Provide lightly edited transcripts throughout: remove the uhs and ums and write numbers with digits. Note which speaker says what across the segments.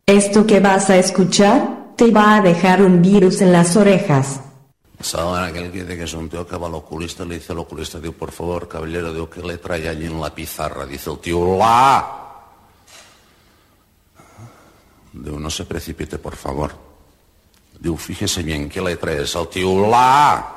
Speaker 1: Esto que vas a escuchar te va a dejar un virus en las orejas.
Speaker 2: Saben aquel que dice que es un tío que va al oculista, le dice al oculista, digo, por favor, caballero, digo, ¿qué letra hay allí en la pizarra? Dice el tío, la. Digo, no se precipite, por favor. Digo, fíjese bien, ¿qué letra es? El tío, la.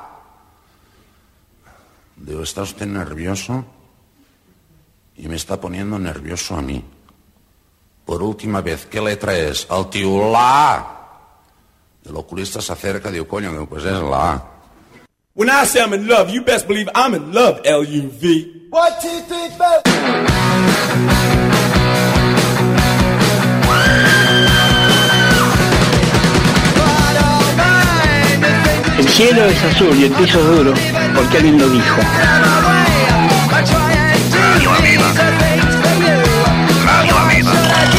Speaker 2: Digo, ¿está usted nervioso? Y me está poniendo nervioso a mí. Por última vez, ¿qué letra es? El tío, la. El oculista se acerca, digo, coño, digo, pues es la A.
Speaker 3: When I say I'm in love, you best believe I'm in love, L-U-V. 1, 2, 3, 4.
Speaker 4: El cielo es azul y el piso es duro, porque alguien lo dijo.
Speaker 5: Radio Amiga. Radio Amiga.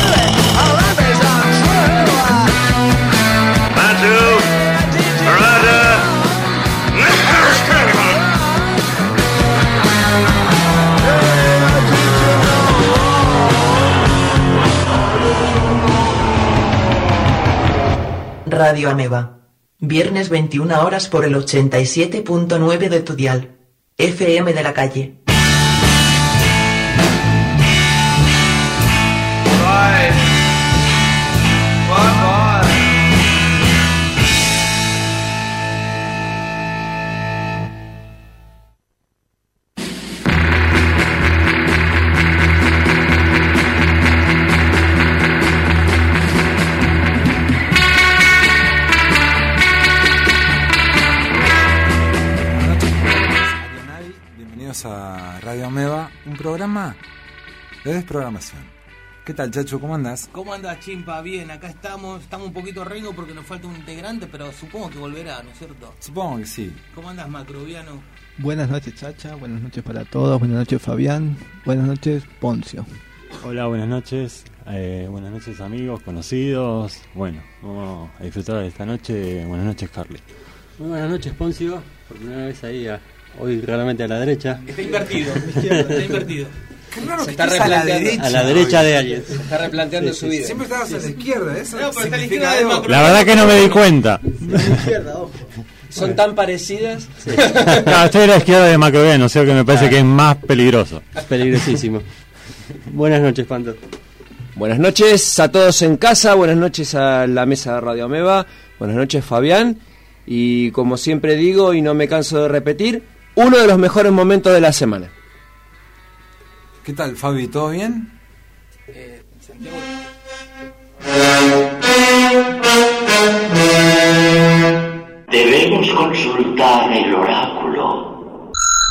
Speaker 6: Radio Ameba. Viernes 21 horas por el 87.9 de tu dial. FM de la calle.
Speaker 7: A Radio Ameba, un programa de desprogramación. ¿Qué tal, Chacho? ¿Cómo andás?
Speaker 8: ¿Cómo andás, Chimpa? Bien, acá estamos un poquito rengo porque nos falta un integrante, pero supongo que volverá, ¿no es cierto?
Speaker 7: Supongo que sí.
Speaker 8: ¿Cómo andás, Macrobiano?
Speaker 9: Buenas noches, Chacha, buenas noches para todos, buenas noches, Fabián, buenas noches, Poncio.
Speaker 10: Hola, buenas noches amigos, conocidos. Bueno, vamos a disfrutar de esta noche. Buenas noches, Carly.
Speaker 11: Muy buenas noches, Poncio, por primera vez ahí hoy claramente a la derecha.
Speaker 8: Está invertido, está invertido.
Speaker 7: Qué raro
Speaker 11: se
Speaker 7: que
Speaker 11: está
Speaker 7: replanteando
Speaker 11: a la derecha de alguien.
Speaker 12: Se está replanteando su vida.
Speaker 7: Siempre estabas a la izquierda, eso
Speaker 8: no, pero está a la
Speaker 7: significa
Speaker 8: izquierda
Speaker 7: algo.
Speaker 10: La verdad que no me di cuenta.
Speaker 12: Son tan parecidas.
Speaker 10: Sí. Claro, estoy a la izquierda de Macrobiano, o sea que me parece que es más peligroso.
Speaker 11: Peligrosísimo. Buenas noches, Panto.
Speaker 12: Buenas noches a todos en casa, buenas noches a la mesa de Radio Ameba, buenas noches, Fabián. Y como siempre digo, y no me canso de repetir, uno de los mejores momentos de la semana.
Speaker 7: ¿Qué tal, Fabi? ¿Todo bien?
Speaker 8: Santiago.
Speaker 5: Debemos consultar el oráculo.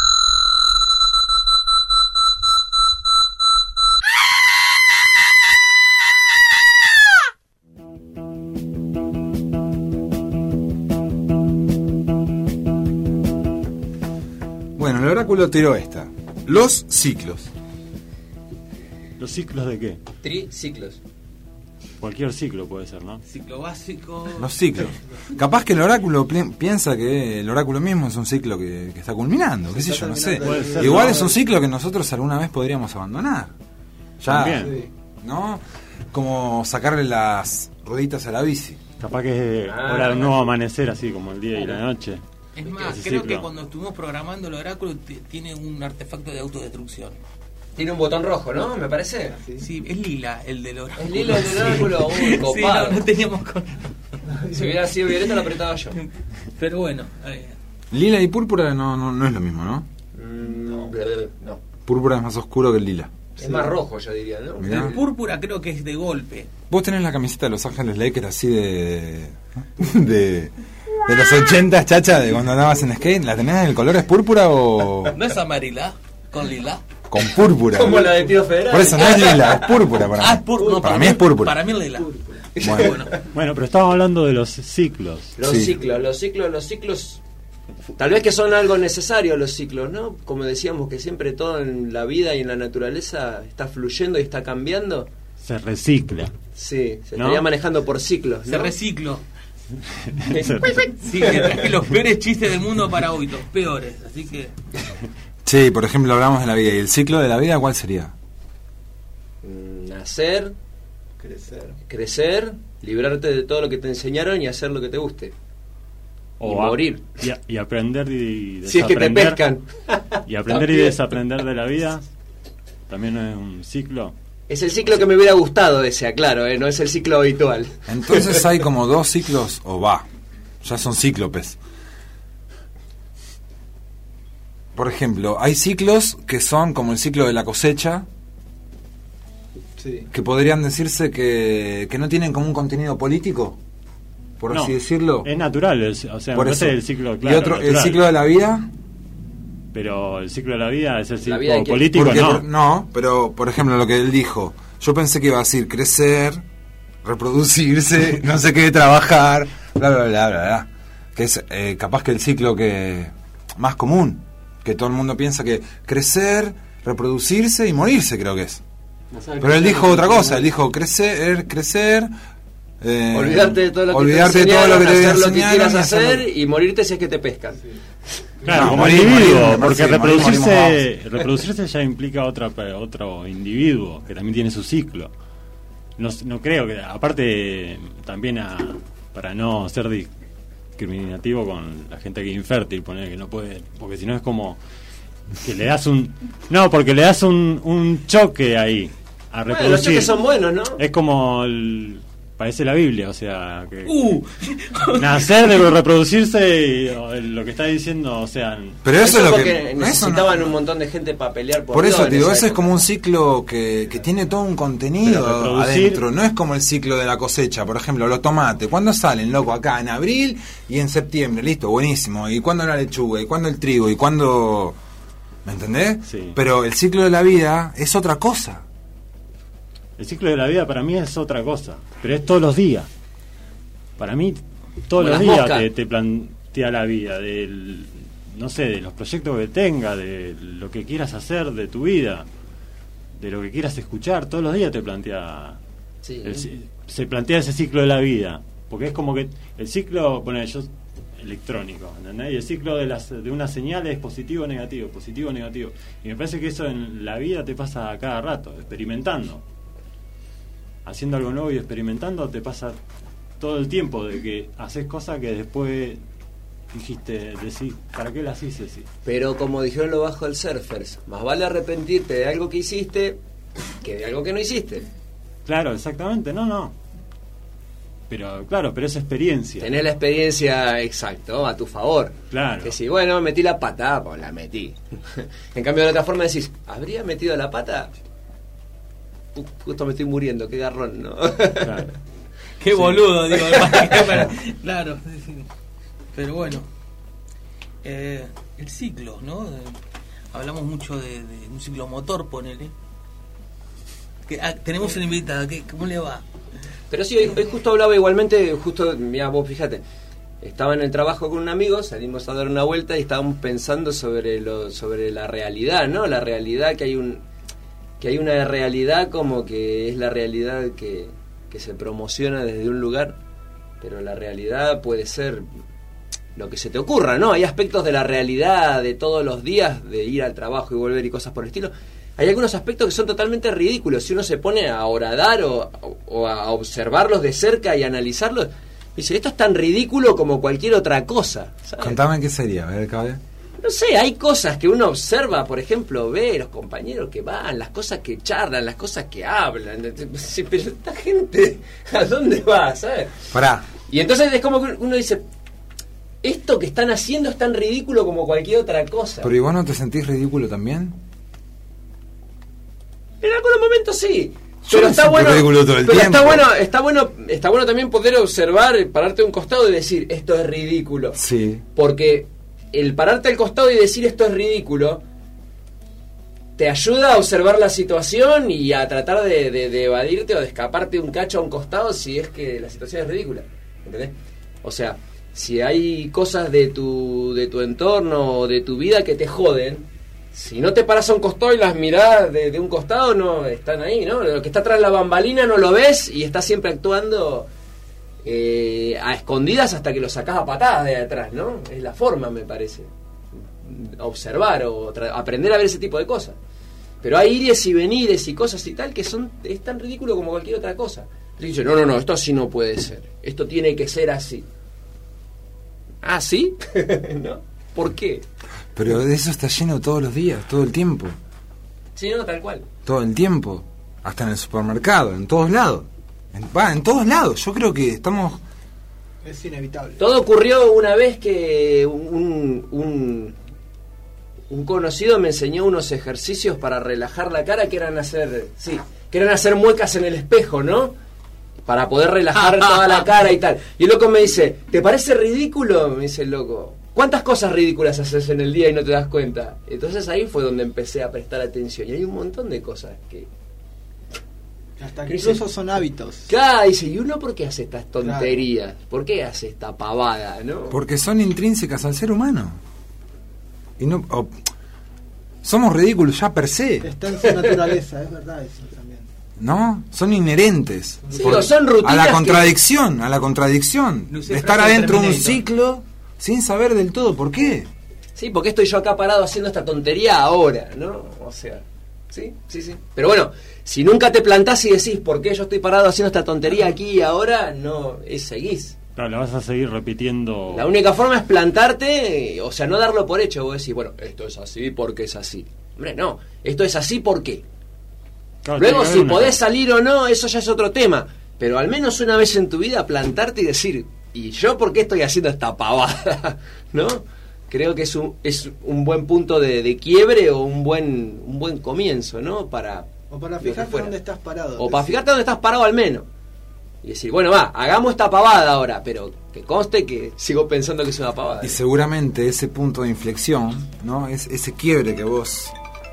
Speaker 7: Bueno, el oráculo tiró esta. Los ciclos.
Speaker 10: ¿Los ciclos de qué?
Speaker 12: Triciclos.
Speaker 10: Cualquier ciclo puede ser, ¿no?
Speaker 8: Ciclo básico.
Speaker 7: Los ciclos. Capaz que el oráculo piensa que el oráculo mismo es un ciclo que está culminando, qué sé yo, no sé. Igual es un ciclo que nosotros alguna vez podríamos abandonar. Ya,
Speaker 10: también.
Speaker 7: ¿no? Como sacarle las rueditas a la bici.
Speaker 10: Capaz que es hora de un nuevo amanecer, así como el día y la noche.
Speaker 8: Es más, creo que cuando estuvimos programando el oráculo tiene un artefacto de autodestrucción.
Speaker 12: Tiene un botón rojo, ¿no? Me parece.
Speaker 8: Sí, es lila el del oráculo.
Speaker 12: Es lila el del oráculo, copado.
Speaker 8: Sí, no teníamos con...
Speaker 12: Si hubiera sido violeta lo apretaba yo.
Speaker 8: Pero bueno.
Speaker 7: Lila y púrpura no es lo mismo, ¿no?
Speaker 12: No.
Speaker 7: Púrpura es más oscuro que el lila.
Speaker 12: Es más rojo, yo diría, ¿no?
Speaker 7: Mirá.
Speaker 8: El púrpura creo que es de golpe.
Speaker 7: Vos tenés la camiseta de Los Ángeles Lakers así de los 80, Chacha, de cuando andabas en skate. ¿La tenés? ¿El color es púrpura o...?
Speaker 8: ¿No es amarila? ¿Con lila?
Speaker 7: Con púrpura.
Speaker 12: Como la de Tío Federal.
Speaker 7: Por eso no es lila, es púrpura para mí.
Speaker 8: No,
Speaker 7: para mí es púrpura.
Speaker 8: Para mí es lila.
Speaker 10: Bueno, pero estamos hablando de los ciclos.
Speaker 12: Los ciclos. Tal vez que son algo necesario los ciclos, ¿no? Como decíamos que siempre todo en la vida y en la naturaleza está fluyendo y está cambiando.
Speaker 10: Se recicla.
Speaker 12: Sí, se estaría manejando por ciclos, ¿no?
Speaker 8: Se reciclo. Sí, me traje los peores chistes del mundo para hoy, los peores, así que...
Speaker 7: Sí, por ejemplo, hablamos de la vida. ¿Y el ciclo de la vida cuál sería?
Speaker 12: Nacer, Crecer, librarte de todo lo que te enseñaron y hacer lo que te guste. Y morir.
Speaker 10: Y aprender y desaprender.
Speaker 12: Si es que te pescan.
Speaker 10: Y aprender y desaprender de la vida. También es un ciclo.
Speaker 12: Es el ciclo que me hubiera gustado ese, aclaro, no es el ciclo habitual.
Speaker 7: Entonces hay como 2 ciclos, ya son cíclopes. Por ejemplo, hay ciclos que son como el ciclo de la cosecha, que podrían decirse que no tienen como un contenido político, por así decirlo.
Speaker 10: Es natural, o sea,
Speaker 7: por
Speaker 10: no
Speaker 7: eso.
Speaker 10: es el ciclo, claro,
Speaker 7: y otro,
Speaker 10: natural.
Speaker 7: el ciclo de la vida.
Speaker 10: Pero el ciclo de la vida es el ciclo
Speaker 12: vida
Speaker 10: político,
Speaker 7: porque,
Speaker 10: no.
Speaker 7: No, pero por ejemplo lo que él dijo, yo pensé que iba a decir crecer, reproducirse, no sé qué, trabajar, bla, bla, bla, bla, bla. Que es capaz que el ciclo que más común, que todo el mundo piensa que crecer, reproducirse y morirse, creo que es. Pero él dijo otra cosa, él dijo crecer,
Speaker 12: olvidarte de todo lo que
Speaker 7: olvidarte
Speaker 12: te
Speaker 7: de todo lo que te
Speaker 12: hacer lo que
Speaker 7: enseñaron
Speaker 12: quieras
Speaker 7: y
Speaker 12: hacer y morirte si es que te pescan.
Speaker 10: Claro,
Speaker 7: No,
Speaker 10: como
Speaker 7: morir,
Speaker 10: individuo,
Speaker 7: morir,
Speaker 10: porque
Speaker 7: morir,
Speaker 10: reproducirse ya implica otro individuo que también tiene su ciclo. No creo que, aparte también para no ser discriminativo con la gente que es infértil, poner que no puede, porque si no es como que le das porque le das un choque ahí a reproducir.
Speaker 12: Los choques son buenos, ¿no?
Speaker 10: Es como parece la Biblia, o sea, que nacer de reproducirse y lo que está diciendo, o sea,
Speaker 7: pero eso es lo
Speaker 12: que necesitaban un montón de gente para pelear
Speaker 7: por eso, digo, ese es
Speaker 12: época.
Speaker 7: como un ciclo que tiene todo un contenido adentro, no es como el ciclo de la cosecha, por ejemplo, los tomates, ¿cuándo salen, loco? Acá en abril y en septiembre, listo, buenísimo, y cuándo la lechuga, y cuándo el trigo, y cuándo, ¿me entendés?
Speaker 10: Sí.
Speaker 7: Pero el ciclo de la vida es otra cosa.
Speaker 10: El ciclo de la vida para mí es otra cosa, pero es todos los días. Para mí, todos los días te plantea la vida, no sé, de los proyectos que tengas, de lo que quieras hacer de tu vida, de lo que quieras escuchar, todos los días te plantea, se plantea ese ciclo de la vida, porque es como que el ciclo, electrónico, ¿entendés? Y el ciclo de una señal es positivo o negativo, y me parece que eso en la vida te pasa a cada rato, experimentando. Haciendo algo nuevo y experimentando te pasa todo el tiempo de que haces cosas que después decís, ¿para qué las hice? Sí.
Speaker 12: Pero como dijeron los bajos del surfers, más vale arrepentirte de algo que hiciste que de algo que no hiciste.
Speaker 10: Claro, exactamente, no. Pero claro, pero es experiencia.
Speaker 12: Tenés la experiencia, exacto, a tu favor.
Speaker 10: Claro.
Speaker 12: Que si, bueno, metí la pata, pues la metí. En cambio, de otra forma decís, ¿habría metido la pata? Justo me estoy muriendo, qué garrón, ¿no?
Speaker 8: Claro. Qué boludo, digo. Claro. Pero bueno, el ciclo, ¿no? Hablamos mucho de un ciclo motor, ponele. Tenemos una invitada, ¿cómo le va?
Speaker 12: Pero sí, hoy justo hablaba igualmente, mira, vos fíjate, estaba en el trabajo con un amigo, salimos a dar una vuelta y estábamos pensando sobre la realidad, ¿no? La realidad que hay una realidad como que es la realidad que se promociona desde un lugar, pero la realidad puede ser lo que se te ocurra, ¿no? Hay aspectos de la realidad de todos los días, de ir al trabajo y volver y cosas por el estilo. Hay algunos aspectos que son totalmente ridículos. Si uno se pone a horadar o a observarlos de cerca y analizarlos, dice, esto es tan ridículo como cualquier otra cosa, ¿sabes?
Speaker 7: Contame qué sería, a ver, cabe.
Speaker 12: No sé, hay cosas que uno observa, por ejemplo, ve los compañeros que van, las cosas que charlan, las cosas que hablan. Sí, pero esta gente, ¿a dónde va? ¿Sabes?
Speaker 7: Pará.
Speaker 12: Y entonces es como que uno dice, esto que están haciendo es tan ridículo como cualquier otra cosa.
Speaker 7: ¿Pero y vos no te sentís ridículo también?
Speaker 12: En algunos momentos sí.
Speaker 7: Yo
Speaker 12: Pero
Speaker 7: me
Speaker 12: está
Speaker 7: siento
Speaker 12: bueno,
Speaker 7: ridículo todo el
Speaker 12: pero
Speaker 7: tiempo.
Speaker 12: está bueno también poder observar, pararte de un costado y decir, esto es ridículo.
Speaker 7: Sí.
Speaker 12: Porque el pararte al costado y decir esto es ridículo te ayuda a observar la situación y a tratar de evadirte o de escaparte un cacho a un costado si es que la situación es ridícula, ¿entendés? O sea, si hay cosas de tu entorno o de tu vida que te joden, si no te paras a un costado y las mirás de un costado, no están ahí, ¿no? Lo que está atrás de la bambalina no lo ves y está siempre actuando a escondidas hasta que lo sacás a patadas de atrás, ¿no? Es la forma, me parece. Observar o aprender a ver ese tipo de cosas. Pero hay ires y venires y cosas y tal que es tan ridículo como cualquier otra cosa. Te dice, no, esto así no puede ser. Esto tiene que ser así. ¿Ah, sí? ¿No? ¿Por qué?
Speaker 7: Pero de eso está lleno todos los días, todo el tiempo.
Speaker 12: Sí, no, tal cual.
Speaker 7: Todo el tiempo. Hasta en el supermercado, en todos lados. En todos lados. Yo creo que estamos...
Speaker 9: Es inevitable.
Speaker 12: Todo ocurrió una vez que un conocido me enseñó unos ejercicios para relajar la cara que eran hacer muecas en el espejo, ¿no? Para poder relajar toda la cara y tal. Y el loco me dice, ¿te parece ridículo? Me dice el loco, ¿cuántas cosas ridículas haces en el día y no te das cuenta? Entonces ahí fue donde empecé a prestar atención. Y hay un montón de cosas que...
Speaker 9: Hasta que incluso son hábitos.
Speaker 12: Claro, dice, ¿y uno por qué hace estas tonterías? Claro. ¿Por qué hace esta pavada, no?
Speaker 7: Porque son intrínsecas al ser humano. Y no... somos ridículos ya per se.
Speaker 9: Está en su naturaleza, es verdad eso también.
Speaker 7: ¿No? Son inherentes.
Speaker 12: Sí, son rutinas
Speaker 7: a la contradicción. De estar adentro de un ciclo sin saber del todo por qué.
Speaker 12: Sí, porque estoy yo acá parado haciendo esta tontería ahora, ¿no? O sea, sí. Pero bueno, si nunca te plantás y decís por qué yo estoy parado haciendo esta tontería aquí y ahora, no, seguís.
Speaker 10: Claro, la vas a seguir repitiendo.
Speaker 12: La única forma es plantarte, o sea, no darlo por hecho. Vos decís, bueno, esto es así porque es así. Hombre, no, esto es así porque. Claro, luego, si podés salir o no, eso ya es otro tema. Pero al menos una vez en tu vida plantarte y decir, ¿y yo por qué estoy haciendo esta pavada? ¿No? Creo que es un buen punto de quiebre o un buen comienzo, ¿no?
Speaker 9: O para fijarte dónde estás parado.
Speaker 12: O para fijarte dónde estás parado al menos. Y decir, bueno, hagamos esta pavada ahora, pero que conste que sigo pensando que es una pavada.
Speaker 7: Y seguramente ese punto de inflexión, ¿no? Es ese quiebre que vos...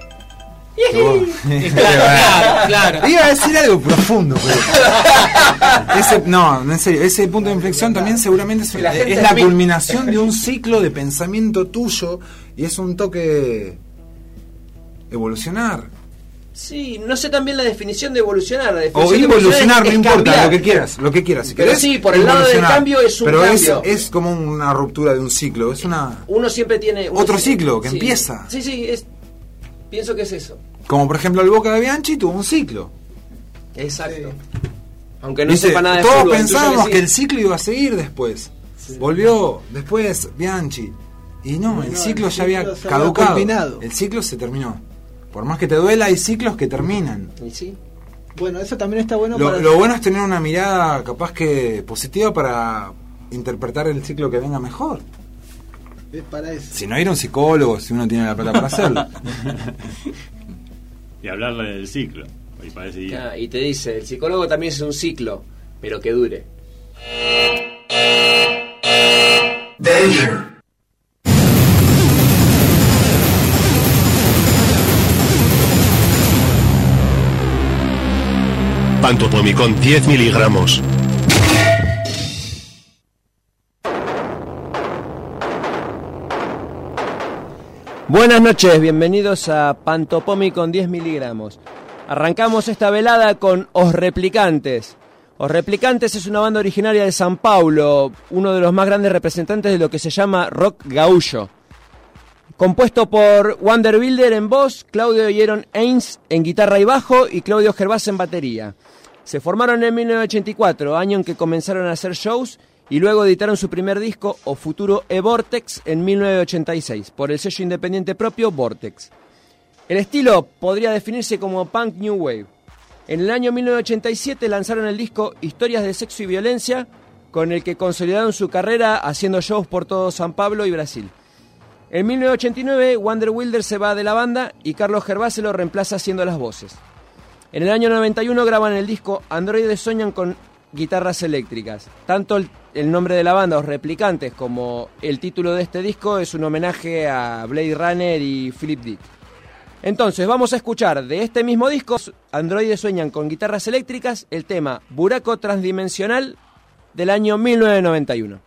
Speaker 12: Claro.
Speaker 7: Iba a decir algo profundo, pero... en serio, ese punto de inflexión también seguramente es la culminación de un ciclo de pensamiento tuyo y es un toque evolucionar.
Speaker 12: Sí, no sé también la definición de evolucionar.
Speaker 7: O involucionar, no importa, cambiar. lo que quieras. Si
Speaker 12: pero
Speaker 7: querés,
Speaker 12: sí, por el lado del cambio es un cambio.
Speaker 7: Pero es como una ruptura de un ciclo, es una...
Speaker 12: Uno siempre tiene...
Speaker 7: Otro ciclo que empieza.
Speaker 12: Sí, pienso que es eso.
Speaker 7: Como por ejemplo el Boca de Bianchi tuvo un ciclo.
Speaker 12: Exacto. Aunque no sepa nada de
Speaker 7: todos
Speaker 12: fútbol.
Speaker 7: Todos pensábamos que el ciclo iba a seguir después. Sí. Volvió, después Bianchi. Y no, el ciclo ya había caducado. El ciclo se terminó. Por más que te duela, hay ciclos que terminan.
Speaker 12: ¿Y sí?
Speaker 9: Bueno, eso también está bueno.
Speaker 7: Lo bueno es tener una mirada capaz que positiva para interpretar el ciclo que venga mejor.
Speaker 9: Es para eso.
Speaker 7: Si no ir a un psicólogo, si uno tiene la plata para hacerlo.
Speaker 10: Y hablarle del ciclo.
Speaker 12: Y te dice, el psicólogo también es un ciclo, pero que dure.
Speaker 5: Danger.
Speaker 13: Pantopomicón 10 miligramos.
Speaker 12: Buenas noches, bienvenidos a Pantopomicón 10 miligramos. Arrancamos esta velada con Os Replicantes. Os Replicantes es una banda originaria de San Paulo, uno de los más grandes representantes de lo que se llama rock gaullo. Compuesto por Wander Wilder en voz, Claudio Yeron Ains en guitarra y bajo y Claudio Gervás en batería. Se formaron en 1984, año en que comenzaron a hacer shows, y luego editaron su primer disco, O Futuro e Vortex, en 1986, por el sello independiente propio Vortex. El estilo podría definirse como punk new wave. En el año 1987 lanzaron el disco Historias de Sexo y Violencia, con el que consolidaron su carrera haciendo shows por todo San Pablo y Brasil. En 1989, Wander Wilder se va de la banda y Carlos Gervás se lo reemplaza haciendo las voces. En el año 91 graban el disco Androides Sueñan con guitarras eléctricas. Tanto el nombre de la banda, Os Replicantes, como el título de este disco es un homenaje a Blade Runner y Philip Dick. Entonces vamos a escuchar de este mismo disco, Androides Sueñan con guitarras eléctricas, el tema Buraco Transdimensional del año 1991.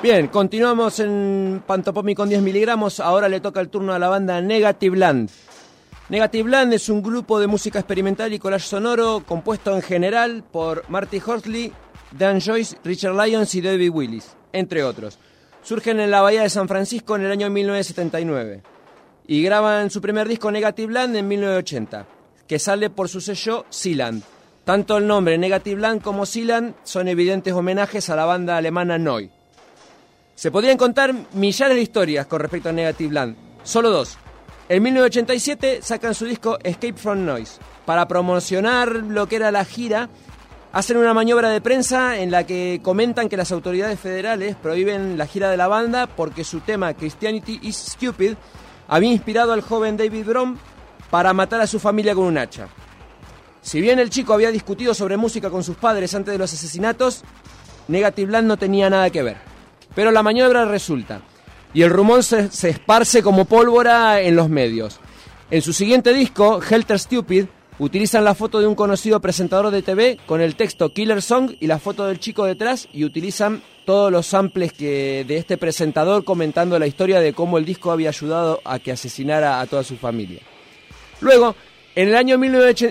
Speaker 12: Bien, continuamos en Pantopomi con 10 miligramos. Ahora le toca el turno a la banda Negative Land. Negative Land es un grupo de música experimental y collage sonoro compuesto en general por Marty Horsley, Dan Joyce, Richard Lyons y David Willis, entre otros. Surgen en la bahía de San Francisco en el año 1979 y graban su primer disco Negative Land en 1980, que sale por su sello Sealand. Tanto el nombre Negative Land como Sealand son evidentes homenajes a la banda alemana Neu! Se podrían contar millares de historias con respecto a Negative Land, solo dos. En 1987 sacan su disco Escape from Noise. Para promocionar lo que era la gira, hacen una maniobra de prensa en la que comentan que las autoridades federales prohíben la gira de la banda porque su tema Christianity is Stupid había inspirado al joven David Brom para matar a su familia con un hacha. Si bien el chico había discutido sobre música con sus padres antes de los asesinatos, Negative Land no tenía nada que ver. Pero la maniobra resulta, y el rumor se esparce como pólvora en los medios. En su siguiente disco, Helter Stupid, utilizan la foto de un conocido presentador de TV con el texto Killer Song y la foto del chico detrás, y utilizan todos los samples de este presentador comentando la historia de cómo el disco había ayudado a que asesinara a toda su familia. Luego, en el año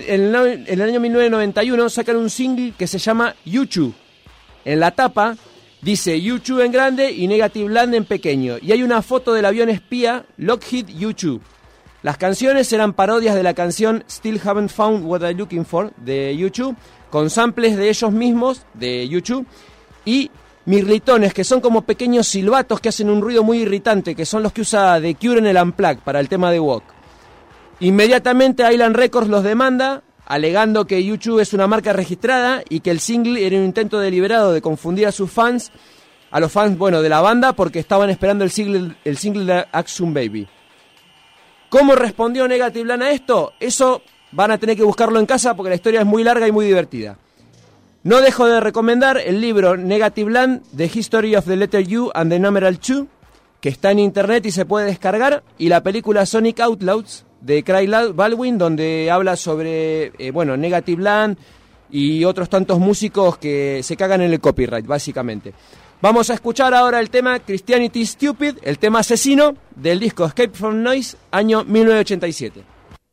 Speaker 12: 1991 sacan un single que se llama U2. En la tapa dice U2 en grande y Negative Land en pequeño, y hay una foto del avión espía Lockheed U2. Las canciones eran parodias de la canción Still Haven't Found What I'm Looking For de U2, con samples de ellos mismos, de U2, y mirlitones, que son como pequeños silbatos que hacen un ruido muy irritante, que son los que usa The Cure en el Unplugged para el tema de Walk. Inmediatamente Island Records los demanda, alegando que U2 es una marca registrada y que el single era un intento deliberado de confundir a sus fans, a los fans, de la banda, porque estaban esperando el single de Action Baby. ¿Cómo respondió Negative Land a esto? Eso van a tener que buscarlo en casa porque la historia es muy larga y muy divertida. No dejo de recomendar el libro Negative Land, The History of the Letter U and the Numeral 2, que está en internet y se puede descargar, y la película Sonic Outlaws de Craig Baldwin, donde habla sobre Negative Land y otros tantos músicos que se cagan en el copyright, básicamente. Vamos a escuchar ahora el tema Christianity Stupid, el tema asesino del disco Escape from Noise, año 1987.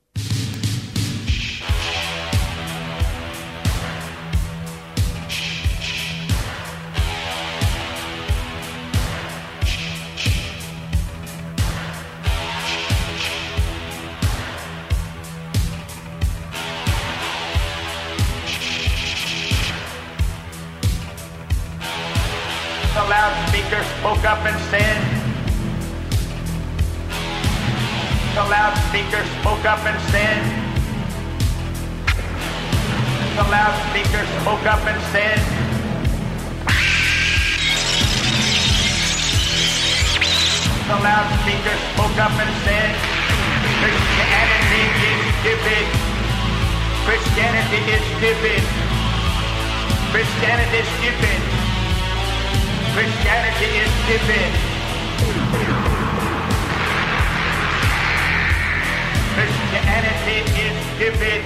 Speaker 14: The loudspeaker spoke up and said, the loudspeaker spoke up and said, the loudspeaker spoke up and said, the loudspeaker spoke up and said, Christianity is stupid. Christianity is stupid. Christianity is stupid. Christianity is stupid. Christianity is stupid.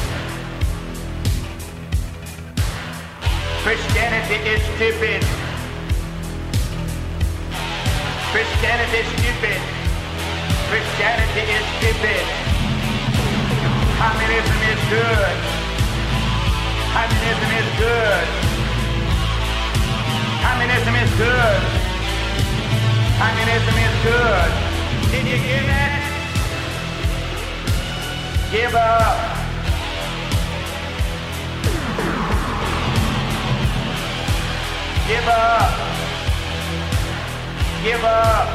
Speaker 14: Christianity is stupid. Christianity is stupid. Christianity is stupid. Communism is good. Communism is good. Communism is good. Communism is good. Did you hear that? Give up. Give up. Give up.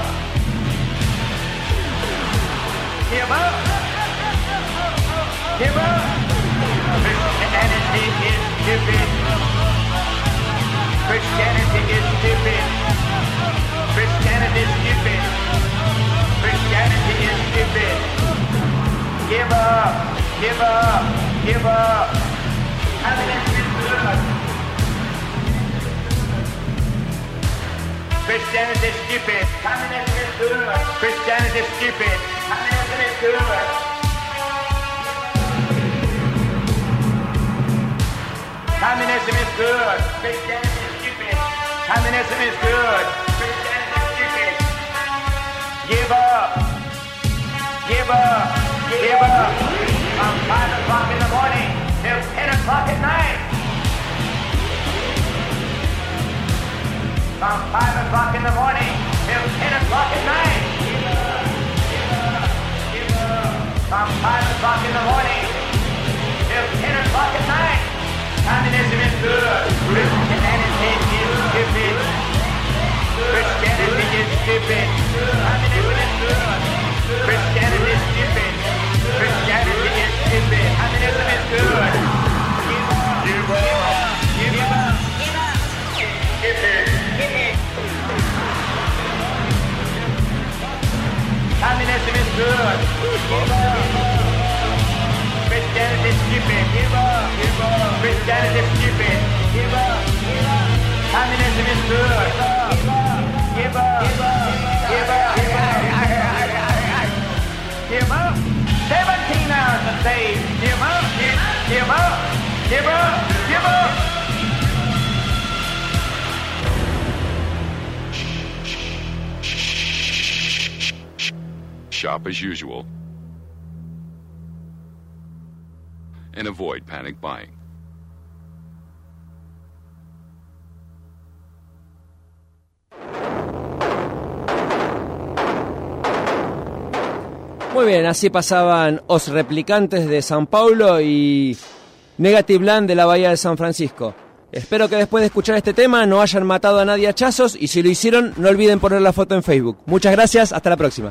Speaker 14: Give up. Give up. Christianity is stupid. Christianity is stupid. Christianity is stupid. Christianity is stupid. Give up. Give up. Give up. Communism is good. Christianity is stupid. Communism is good. Christianity is stupid. Communism is good. Communism is good. Christianity is stupid. Communism is good. give up, give up. From 5 o'clock in the morning till 10 o'clock at night. From 5 o'clock in the morning till 10 o'clock at night. From 5 o'clock in the morning till 10 o'clock at night. Communism is good. Christianity is stupid. Christianity is stupid. Communism is good. Christianity is stupid. Christianity is stupid. Communism is good. Give up. Give up. Give it. Communism is good. Christianity is stupid. Give up. Christianity is stupid. Give up. Communism is good. Give up. Give up. Give up. 17 hours a day. Give up. Give up. Give up. Give up.
Speaker 15: Shop as usual and avoid panic buying.
Speaker 12: Muy bien, así pasaban Os Replicantes de San Paulo y Negative Land de la Bahía de San Francisco. Espero que después de escuchar este tema no hayan matado a nadie a hachazos y si lo hicieron no olviden poner la foto en Facebook. Muchas gracias, hasta la próxima.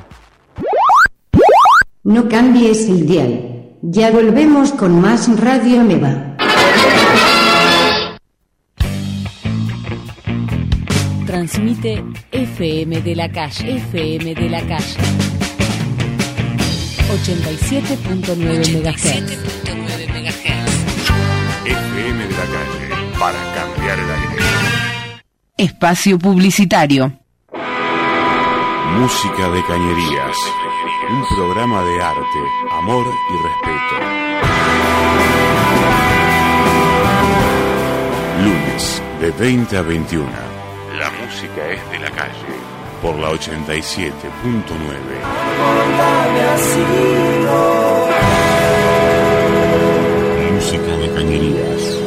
Speaker 1: No cambies el dial. Ya volvemos con más Radio Ameba.
Speaker 16: Transmite FM de la Calle. FM de la Calle. 87.9 MHz.
Speaker 13: FM de la Calle. Para cambiar el aire.
Speaker 16: Espacio publicitario.
Speaker 13: Música de Cañerías. Un programa de arte, amor y respeto. Lunes, de 20 a 21. La música es de la calle. Por la 87.9. Música de Cañerías.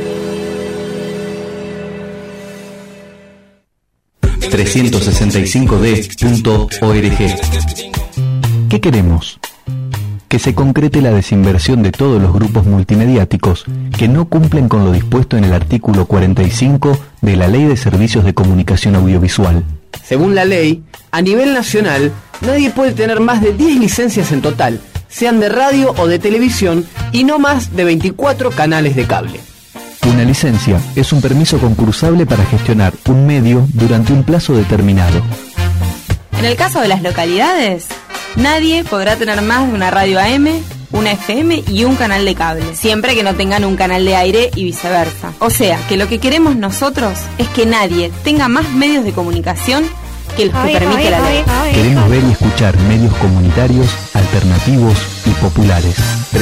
Speaker 17: 365d.org. ¿Qué queremos? Que se concrete la desinversión de todos los grupos multimediáticos que no cumplen con lo dispuesto en el artículo 45 de la Ley de Servicios de Comunicación Audiovisual.
Speaker 18: Según la ley, a nivel nacional, nadie puede tener más de 10 licencias en total, sean de radio o de televisión, y no más de 24 canales de cable.
Speaker 17: Una licencia es un permiso concursable para gestionar un medio durante un plazo determinado.
Speaker 19: En el caso de las localidades, nadie podrá tener más de una radio AM, una FM y un canal de cable, siempre que no tengan un canal de aire y viceversa. O sea, que lo que queremos nosotros es que nadie tenga más medios de comunicación que los que permite la ley.
Speaker 17: Queremos ver y escuchar medios comunitarios, alternativos y populares.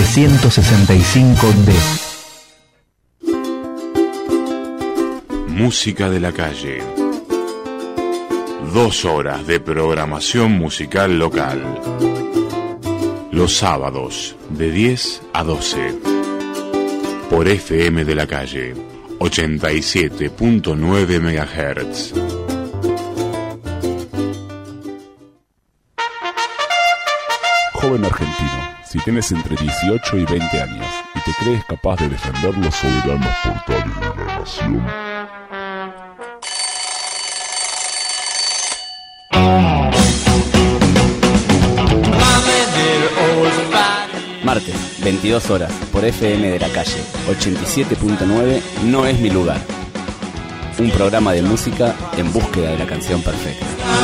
Speaker 17: 365D.
Speaker 13: Música de la calle. 2 horas de programación musical local. Los sábados, de 10 a 12. Por FM de la Calle, 87.9 MHz.
Speaker 20: Joven argentino, si tienes entre 18 y 20 años y te crees capaz de defender los soberanos portales de la nación,
Speaker 21: martes, 22 horas, por FM de la Calle, 87.9, No es mi lugar. Un programa de música en búsqueda de la canción perfecta.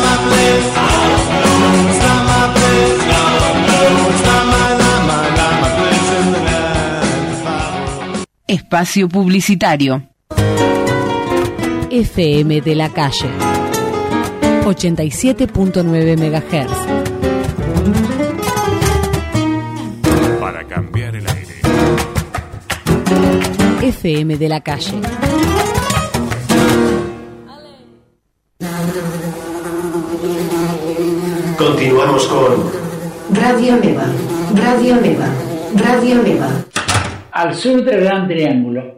Speaker 16: Espacio publicitario. FM de la Calle, 87.9 MHz.
Speaker 13: Para cambiar el aire.
Speaker 16: FM de la Calle.
Speaker 22: Continuamos con
Speaker 1: Radio Ameba, Radio Ameba, Radio Ameba.
Speaker 2: Al sur del Gran Triángulo.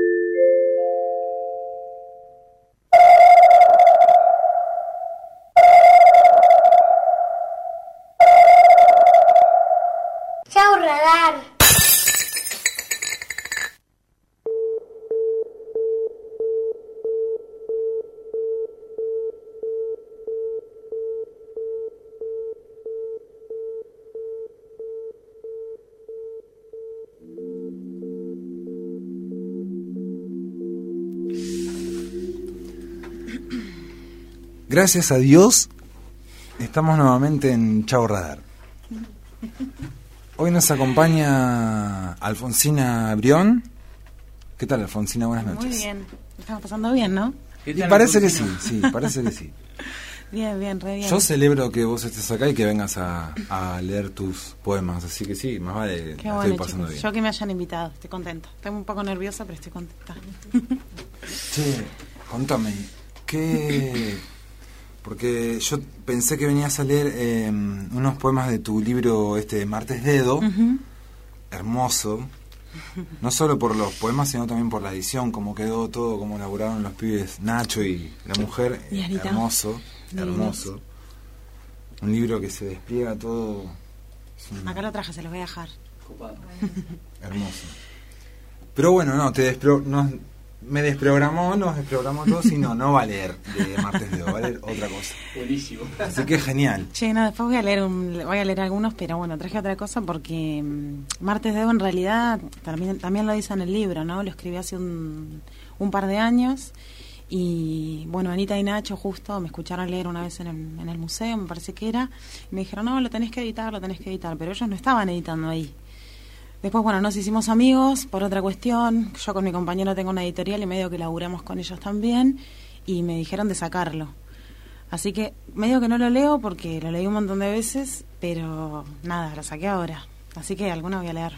Speaker 22: Chau, radar.
Speaker 7: Gracias a Dios, estamos nuevamente en Chau Radar. Hoy nos acompaña Alfonsina Brión. ¿Qué tal, Alfonsina? Buenas noches.
Speaker 23: Muy bien, estamos pasando bien, ¿no?
Speaker 7: Y parece que sí, parece que sí.
Speaker 23: Bien, re bien.
Speaker 7: Yo celebro que vos estés acá y que vengas a leer tus poemas, así que sí, más vale,
Speaker 23: Qué
Speaker 7: la
Speaker 23: bueno,
Speaker 7: estoy pasando
Speaker 23: chicos.
Speaker 7: bien.
Speaker 23: Yo que me hayan invitado, estoy contenta. Estoy un poco nerviosa, pero estoy contenta.
Speaker 7: Che, contame, ¿qué...? Porque yo pensé que venías a leer unos poemas de tu libro Martes Dedo, hermoso, no solo por los poemas, sino también por la edición, cómo quedó todo, cómo elaboraron los pibes, Nacho y la mujer,
Speaker 23: ¿Y Anita?
Speaker 7: hermoso, hermoso. Un libro que se despliega todo.
Speaker 23: Acá lo traje, se los voy a dejar.
Speaker 7: Hermoso. Pero bueno, no, me desprogramó, nos desprogramó todos y no va a leer de Martes Dedo, va a leer otra cosa.
Speaker 8: Buenísimo.
Speaker 7: Así que genial.
Speaker 23: Che, no, después voy a leer algunos, pero bueno, traje otra cosa porque Martes Dedo en realidad también lo dice en el libro, ¿no? Lo escribí hace un par de años y bueno, Anita y Nacho justo me escucharon leer una vez en el museo, me parece que era, y me dijeron, no, lo tenés que editar, pero ellos no estaban editando ahí. Después, bueno, nos hicimos amigos por otra cuestión. Yo con mi compañero tengo una editorial y medio que laburamos con ellos también. Y me dijeron de sacarlo. Así que medio que no lo leo porque lo leí un montón de veces. Pero nada, lo saqué ahora. Así que alguna voy a leer.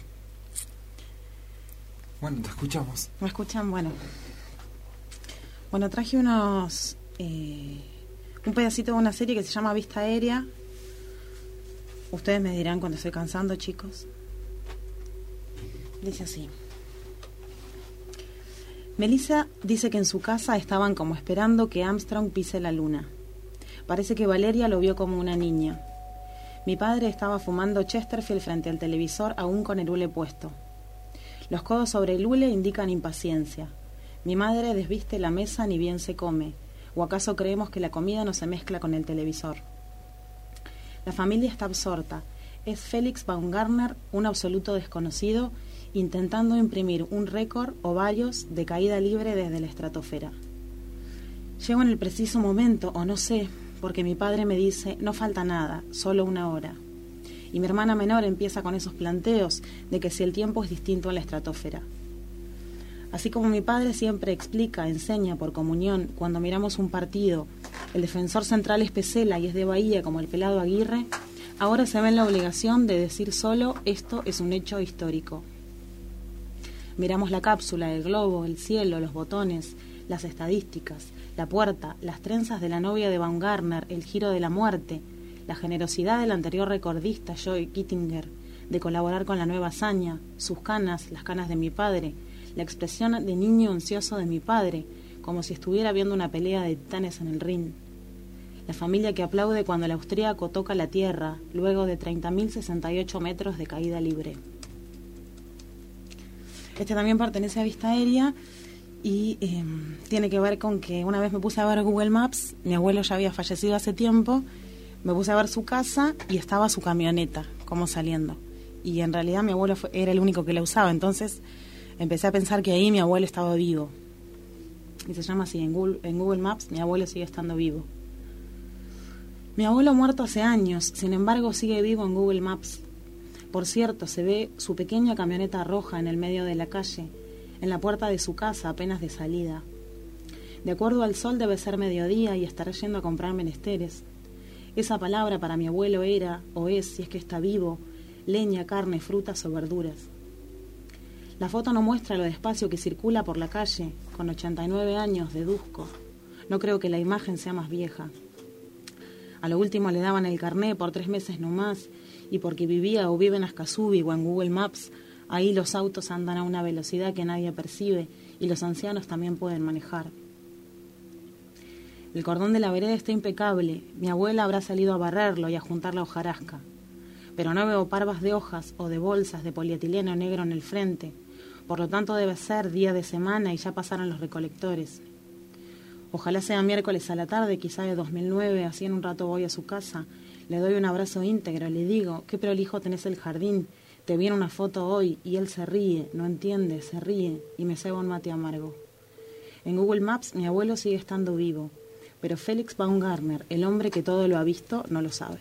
Speaker 7: Bueno, te escuchamos.
Speaker 23: ¿Me escuchan? Bueno, traje un pedacito de una serie que se llama Vista Aérea. Ustedes me dirán cuando estoy cansando, chicos. Dice así. Melissa dice que en su casa estaban como esperando que Armstrong pise la luna. Parece que Valeria lo vio como una niña. Mi padre estaba fumando Chesterfield frente al televisor aún con el hule puesto. Los codos sobre el hule indican impaciencia. Mi madre desviste la mesa ni bien se come. ¿O acaso creemos que la comida no se mezcla con el televisor? La familia está absorta. Es Félix Baumgartner, un absoluto desconocido, intentando imprimir un récord o varios de caída libre desde la estratosfera. Llego en el preciso momento, o no sé, porque mi padre me dice, no falta nada, solo 1 hora. Y mi hermana menor empieza con esos planteos de que si el tiempo es distinto a la estratosfera. Así como mi padre siempre explica, enseña por comunión, cuando miramos un partido, el defensor central es Pesela y es de Bahía como el pelado Aguirre, ahora se ve en la obligación de decir solo, esto es un hecho histórico. Miramos la cápsula, el globo, el cielo, los botones, las estadísticas, la puerta, las trenzas de la novia de Baumgartner, el giro de la muerte, la generosidad del anterior recordista Joe Kittinger de colaborar con la nueva hazaña, sus canas, las canas de mi padre, la expresión de niño ansioso de mi padre, como si estuviera viendo una pelea de titanes en el ring. La familia que aplaude cuando el austríaco toca la tierra, luego de 30.068 metros de caída libre. Este también pertenece a Vista Aérea y tiene que ver con que una vez me puse a ver Google Maps, mi abuelo ya había fallecido hace tiempo, me puse a ver su casa y estaba su camioneta, como saliendo. Y en realidad mi abuelo era el único que la usaba, entonces empecé a pensar que ahí mi abuelo estaba vivo. Y se llama así, en Google Maps, mi abuelo sigue estando vivo. Mi abuelo muerto hace años, sin embargo sigue vivo en Google Maps. Por cierto, se ve su pequeña camioneta roja en el medio de la calle, en la puerta de su casa apenas de salida. De acuerdo al sol debe ser mediodía y estará yendo a comprar menesteres. Esa palabra para mi abuelo era, o es, si es que está vivo, leña, carne, frutas o verduras. La foto no muestra lo despacio que circula por la calle, con 89 años, deduzco. No creo que la imagen sea más vieja. A lo último le daban el carné por 3 meses nomás, y porque vivía o vive en Ascasubi o en Google Maps, ahí los autos andan a una velocidad que nadie percibe y los ancianos también pueden manejar. El cordón de la vereda está impecable. Mi abuela habrá salido a barrerlo y a juntar la hojarasca. Pero no veo parvas de hojas o de bolsas de polietileno negro en el frente. Por lo tanto debe ser día de semana y ya pasaron los recolectores. Ojalá sea miércoles a la tarde, quizá de 2009, así en un rato voy a su casa. Le doy un abrazo íntegro, le digo, qué prolijo tenés el jardín. Te vi en una foto hoy y él se ríe, no entiende, se ríe y me ceba un mate amargo. En Google Maps mi abuelo sigue estando vivo. Pero Felix Baumgartner, el hombre que todo lo ha visto, no lo sabe.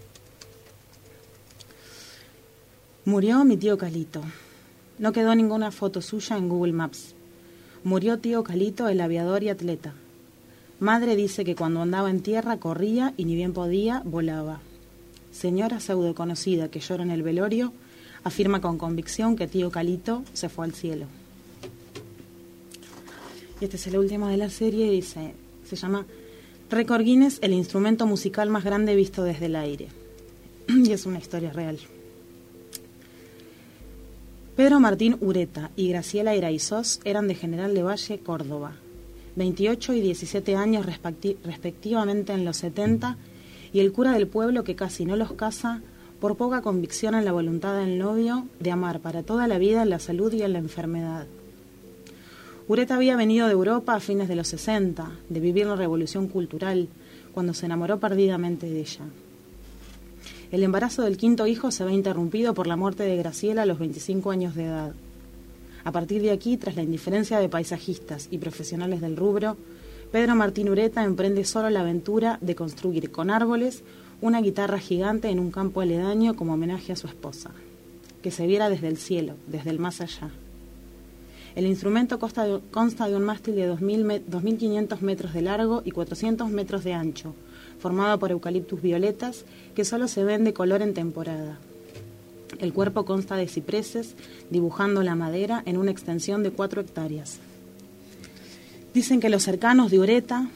Speaker 23: Murió mi tío Calito. No quedó ninguna foto suya en Google Maps. Murió tío Calito, el aviador y atleta. Madre dice que cuando andaba en tierra corría y ni bien podía, volaba. Señora pseudo conocida que llora en el velorio, afirma con convicción que tío Calito se fue al cielo. Y este es el último de la serie, dice... Se llama Récord Guinness, el instrumento musical más grande visto desde el aire. Y es una historia real. Pedro Martín Ureta y Graciela Iraizós eran de General de Valle, Córdoba. 28 y 17 años respectivamente en los 70, y el cura del pueblo que casi no los casa por poca convicción en la voluntad del novio de amar para toda la vida en la salud y en la enfermedad. Ureta había venido de Europa a fines de los 60, de vivir la revolución cultural, cuando se enamoró perdidamente de ella. El embarazo del quinto hijo se ve interrumpido por la muerte de Graciela a los 25 años de edad. A partir de aquí, tras la indiferencia de paisajistas y profesionales del rubro, Pedro Martín Ureta emprende solo la aventura de construir con árboles una guitarra gigante en un campo aledaño como homenaje a su esposa, que se viera desde el cielo, desde el más allá. El instrumento consta de un mástil de 2.500 metros de largo y 400 metros de ancho, formado por eucaliptus violetas que solo se ven de color en temporada. El cuerpo consta de cipreses, dibujando la madera en una extensión de 4 hectáreas. Dicen los cercanos de Ureta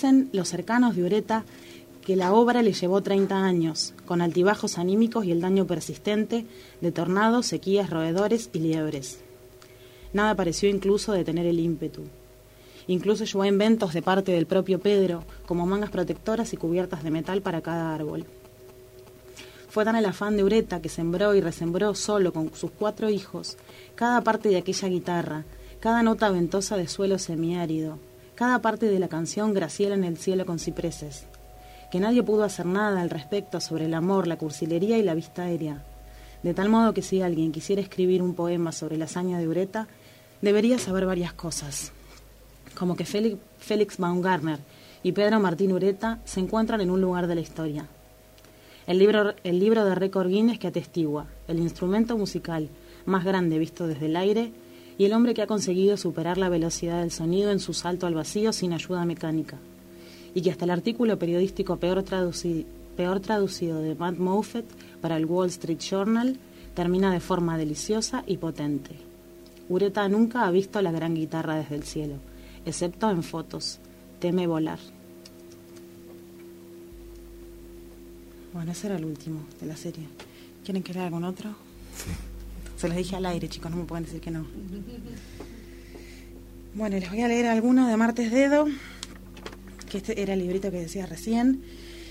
Speaker 23: que la obra le llevó 30 años, con altibajos anímicos y el daño persistente de tornados, sequías, roedores y liebres. Nada pareció incluso detener el ímpetu. Incluso llevó inventos de parte del propio Pedro, como mangas protectoras y cubiertas de metal para cada árbol. Fue tan el afán de Ureta que sembró y resembró solo con sus 4 hijos cada parte de aquella guitarra, cada nota ventosa de suelo semiárido, cada parte de la canción Graciela en el cielo con cipreses, que nadie pudo hacer nada al respecto sobre el amor, la cursilería y la vista aérea. De tal modo que si alguien quisiera escribir un poema sobre la hazaña de Ureta, debería saber varias cosas, como que Felix Baumgartner y Pedro Martín Ureta se encuentran en un lugar de la historia. El libro de récord Guinness que atestigua el instrumento musical más grande visto desde el aire y el hombre que ha conseguido superar la velocidad del sonido en su salto al vacío sin ayuda mecánica, y que hasta el artículo periodístico peor traducido de Matt Moffett para el Wall Street Journal termina de forma deliciosa y potente. Ureta nunca ha visto la gran guitarra desde el cielo, excepto en fotos. Teme volar. Bueno, ese era el último de la serie. ¿Quieren que lea algún otro?
Speaker 7: Sí.
Speaker 23: Se los dije al aire, chicos, no me pueden decir que no. Bueno, les voy a leer alguno de Martes Dedo, que este era el librito que decía recién.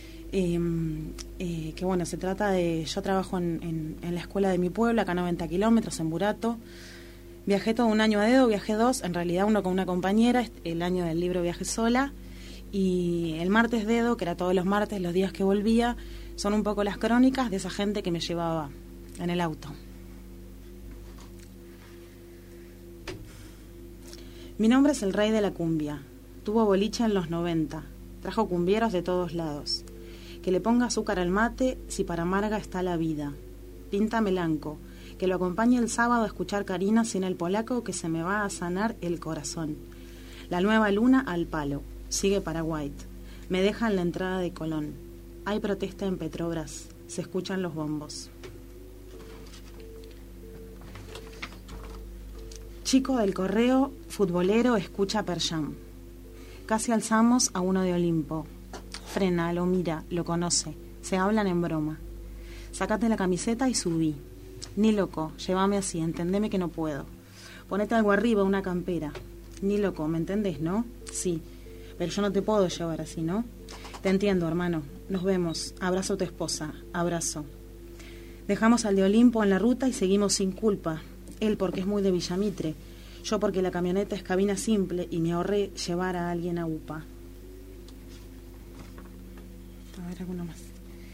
Speaker 23: Que bueno, se trata de... Yo trabajo en la escuela de mi pueblo, acá a 90 kilómetros, en Burato. Viajé todo un año a dedo, viajé 2, en realidad uno con una compañera, el año del libro viajé sola, y el Martes Dedo, que era todos los martes, los días que volvía, son un poco las crónicas de esa gente que me llevaba en el auto. Mi nombre es el rey de la cumbia, tuvo boliche en los 90, trajo cumbieros de todos lados, que le ponga azúcar al mate si para amarga está la vida, pinta melanco, que lo acompañe el sábado a escuchar Karina sin el polaco que se me va a sanar el corazón. La nueva luna al palo, sigue para White, me deja en la entrada de Colón. Hay protesta en Petrobras, se escuchan los bombos. Chico del correo, futbolero, escucha Pearl Jam. Casi alzamos a uno de Olimpo. Frena, lo mira, lo conoce, se hablan en broma. Sacate la camiseta y subí. Ni loco, llévame así, entendeme que no puedo. Ponete algo arriba, una campera. Ni loco, ¿me entendés, no? Sí, pero yo no te puedo llevar así, ¿no? Te entiendo, hermano. Nos vemos. Abrazo a tu esposa. Abrazo. Dejamos al de Olimpo en la ruta y seguimos sin culpa. Él porque es muy de Villamitre. Yo porque la camioneta es cabina simple y me ahorré llevar a alguien a UPA. A ver, alguno más.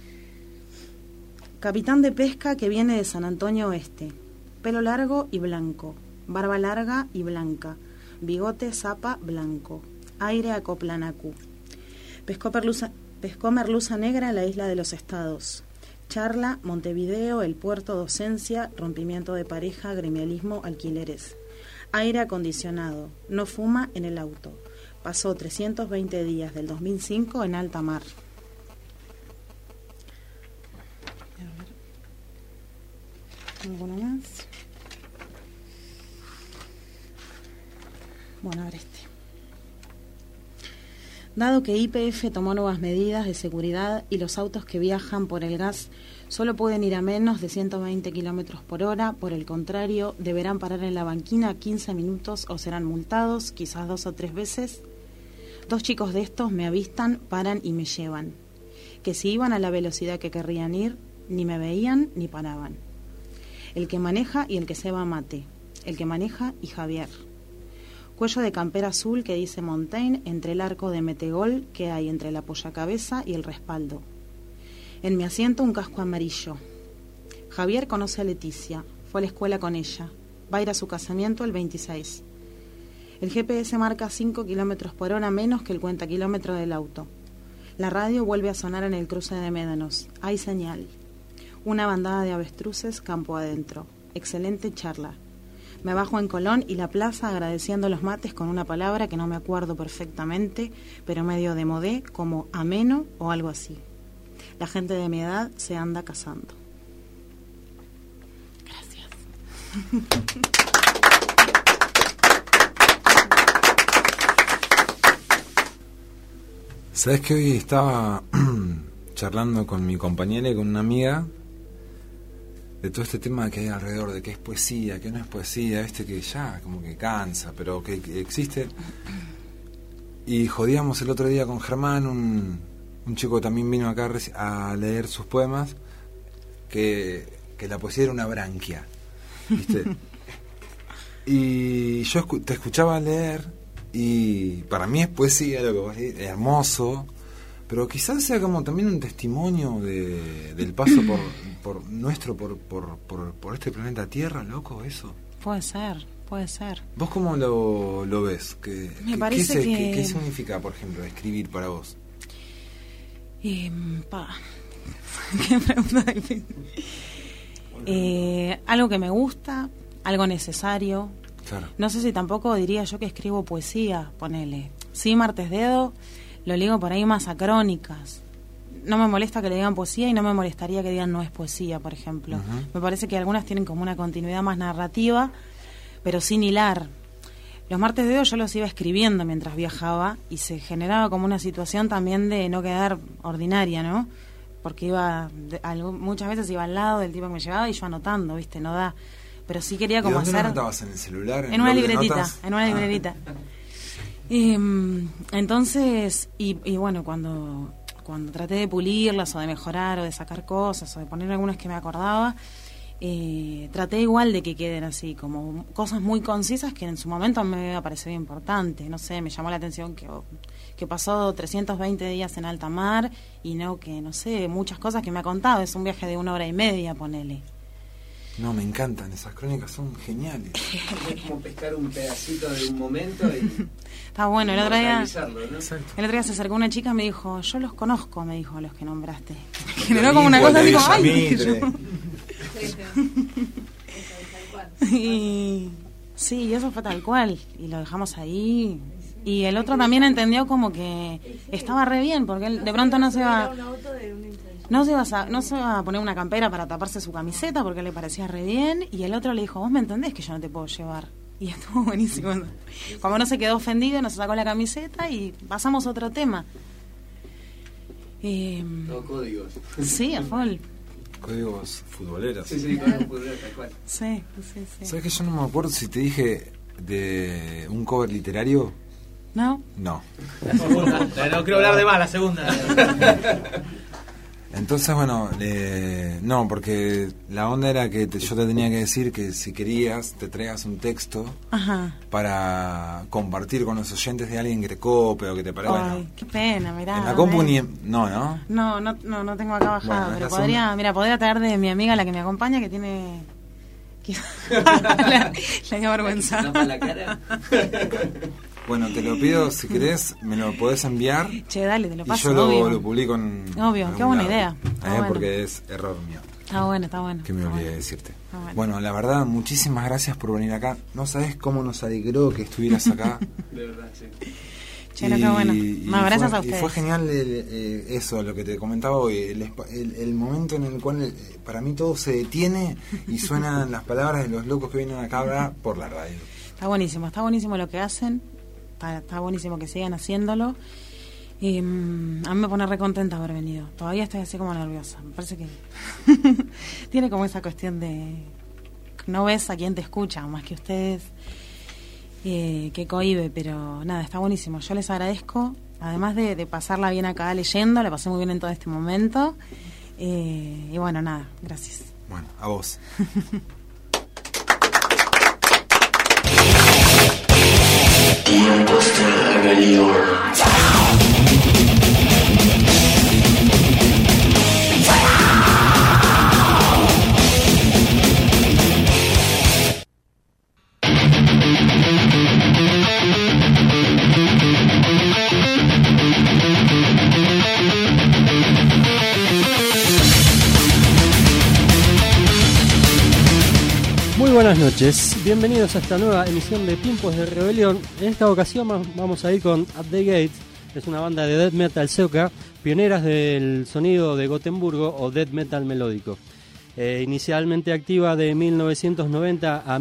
Speaker 23: Capitán de pesca que viene de San Antonio Oeste. Pelo largo y blanco. Barba larga y blanca. Bigote zapa blanco. Aire a Coplanacú. Pescó merluza negra en la isla de los Estados. Charla, Montevideo, el puerto, docencia, rompimiento de pareja, gremialismo, alquileres. Aire acondicionado. No fuma en el auto. Pasó 320 días del 2005 en alta mar. ¿Alguno más? Bueno, a ver este. Dado que YPF tomó nuevas medidas de seguridad y los autos que viajan por el gas solo pueden ir a menos de 120 kilómetros por hora, por el contrario, deberán parar en la banquina 15 minutos o serán multados, quizás 2 o 3 veces. 2 chicos de estos me avistan, paran y me llevan. Que si iban a la velocidad que querrían ir, ni me veían ni paraban. El que maneja y el que se va mate. El que maneja y Javier. Cuello de campera azul que dice Montaigne entre el arco de metegol que hay entre la apoyacabeza y el respaldo. En mi asiento un casco amarillo. Javier conoce a Leticia, fue a la escuela con ella. Va a ir a su casamiento el 26. El GPS marca 5 kilómetros por hora menos que el cuentakilómetro del auto. La radio vuelve a sonar en el cruce de Médanos. Hay señal. Una bandada de avestruces campo adentro. Excelente charla. Me bajo en Colón y la plaza agradeciendo los mates con una palabra que no me acuerdo perfectamente, pero medio de modé, como ameno o algo así. La gente de mi edad se anda casando. Gracias.
Speaker 7: ¿Sabes que hoy estaba charlando con mi compañera y con una amiga de todo este tema que hay alrededor, de qué es poesía, qué no es poesía, que ya como que cansa, pero que existe? Y jodíamos el otro día con Germán, un chico que también vino acá a leer sus poemas, que la poesía era una branquia, ¿viste? Y yo te escuchaba leer y para mí es poesía, lo que vos decís, es hermoso, pero quizás sea como también un testimonio del paso por este planeta Tierra, loco, eso.
Speaker 23: Puede ser.
Speaker 7: ¿Vos cómo lo ves?
Speaker 23: Me parece
Speaker 7: ¿Qué significa, por ejemplo, escribir para vos?
Speaker 23: Qué pregunta difícil. Algo que me gusta, algo necesario.
Speaker 7: Claro.
Speaker 23: No sé si tampoco diría yo que escribo poesía, ponele. Sí, Martes Dedo, lo ligo por ahí más a crónicas. No me molesta que le digan poesía y no me molestaría que digan no es poesía, por ejemplo. Uh-huh. Me parece que algunas tienen como una continuidad más narrativa, pero sin hilar. Los Martes de Dedo yo los iba escribiendo mientras viajaba y se generaba como una situación también de no quedar ordinaria, ¿no? Porque muchas veces iba al lado del tipo que me llevaba y yo anotando, ¿viste? No da. Pero sí quería como hacer...
Speaker 7: ¿Dónde anotabas? ¿En el celular?
Speaker 23: En una libretita, en una librerita. Entonces, y bueno, cuando traté de pulirlas o de mejorar o de sacar cosas o de poner algunas que me acordaba, traté igual de que queden así, como cosas muy concisas que en su momento me había parecido importante. No sé, me llamó la atención que pasó 320 días en alta mar y no sé, muchas cosas que me ha contado. Es un viaje de 1 hora y media, ponele.
Speaker 7: No, me encantan, esas crónicas son geniales.
Speaker 12: Es como pescar un pedacito de un momento y...
Speaker 23: Está bueno, el otro día
Speaker 12: ¿no?
Speaker 23: se acercó una chica y me dijo, yo los conozco, me dijo, los que nombraste. Generó como una cosa, digo, ¡ay! Y sí, eso fue tal cual, y lo dejamos ahí. Y el otro también entendió como que estaba re bien, porque él de pronto no se iba a poner una campera para taparse su camiseta porque le parecía re bien, y el otro le dijo, vos me entendés que yo no te puedo llevar. Y estuvo buenísimo. Como no se quedó ofendido, nos sacó la camiseta y pasamos a otro tema.
Speaker 12: Todo códigos.
Speaker 23: Sí, al full.
Speaker 7: Códigos futboleros.
Speaker 12: Sí, códigos futboleros, tal cual.
Speaker 23: Sí.
Speaker 7: ¿Sabes que yo no me acuerdo si te dije de un cover literario?
Speaker 23: ¿No?
Speaker 7: No.
Speaker 8: No quiero hablar de más, la segunda.
Speaker 7: Entonces, bueno, no, porque la onda era que yo te tenía que decir que si querías te traigas un texto para compartir con los oyentes de alguien que te cope o que te parezca.
Speaker 23: Ay,
Speaker 7: bueno,
Speaker 23: qué pena, mirá.
Speaker 7: en la compu ni... No.
Speaker 23: No tengo acá bajado,
Speaker 7: Bueno,
Speaker 23: pero podría traer de mi amiga la que me acompaña, que tiene... la dio vergüenza.
Speaker 12: La cara.
Speaker 7: Bueno, te lo pido, si querés, me lo podés enviar.
Speaker 23: Che, dale, te lo paso,
Speaker 7: y yo
Speaker 23: obvio.
Speaker 7: lo publico en...
Speaker 23: Obvio, qué buena idea. Bueno.
Speaker 7: Porque es error mío.
Speaker 23: Está bueno.
Speaker 7: Que me olvidé de decirte.
Speaker 23: Bueno.
Speaker 7: Bueno, la verdad, muchísimas gracias por venir acá. No sabés cómo nos alegró que estuvieras acá.
Speaker 12: De verdad, sí.
Speaker 23: Che, qué bueno. No, gracias a ustedes.
Speaker 7: Y fue genial eso, lo que te comentaba hoy, el momento en el cual para mí todo se detiene y suenan las palabras de los locos que vienen acá a hablar por la radio.
Speaker 23: Está buenísimo lo que hacen. Está buenísimo que sigan haciéndolo. Y a mí me pone re contenta haber venido. Todavía estoy así como nerviosa. Me parece que tiene como esa cuestión de no ves a quien te escucha, más que ustedes, que cohíbe, pero nada, está buenísimo. Yo les agradezco, además de pasarla bien acá leyendo, la pasé muy bien en todo este momento. Y bueno, nada, gracias.
Speaker 7: Bueno, a vos.
Speaker 5: Tiempos de rebelión.
Speaker 11: Muy buenas noches, bienvenidos a esta nueva emisión de Tiempos de Rebelión. En esta ocasión vamos a ir con At the Gate, que es una banda de death metal sueca, pioneras del sonido de Gotemburgo o death metal melódico. Inicialmente activa de 1990 a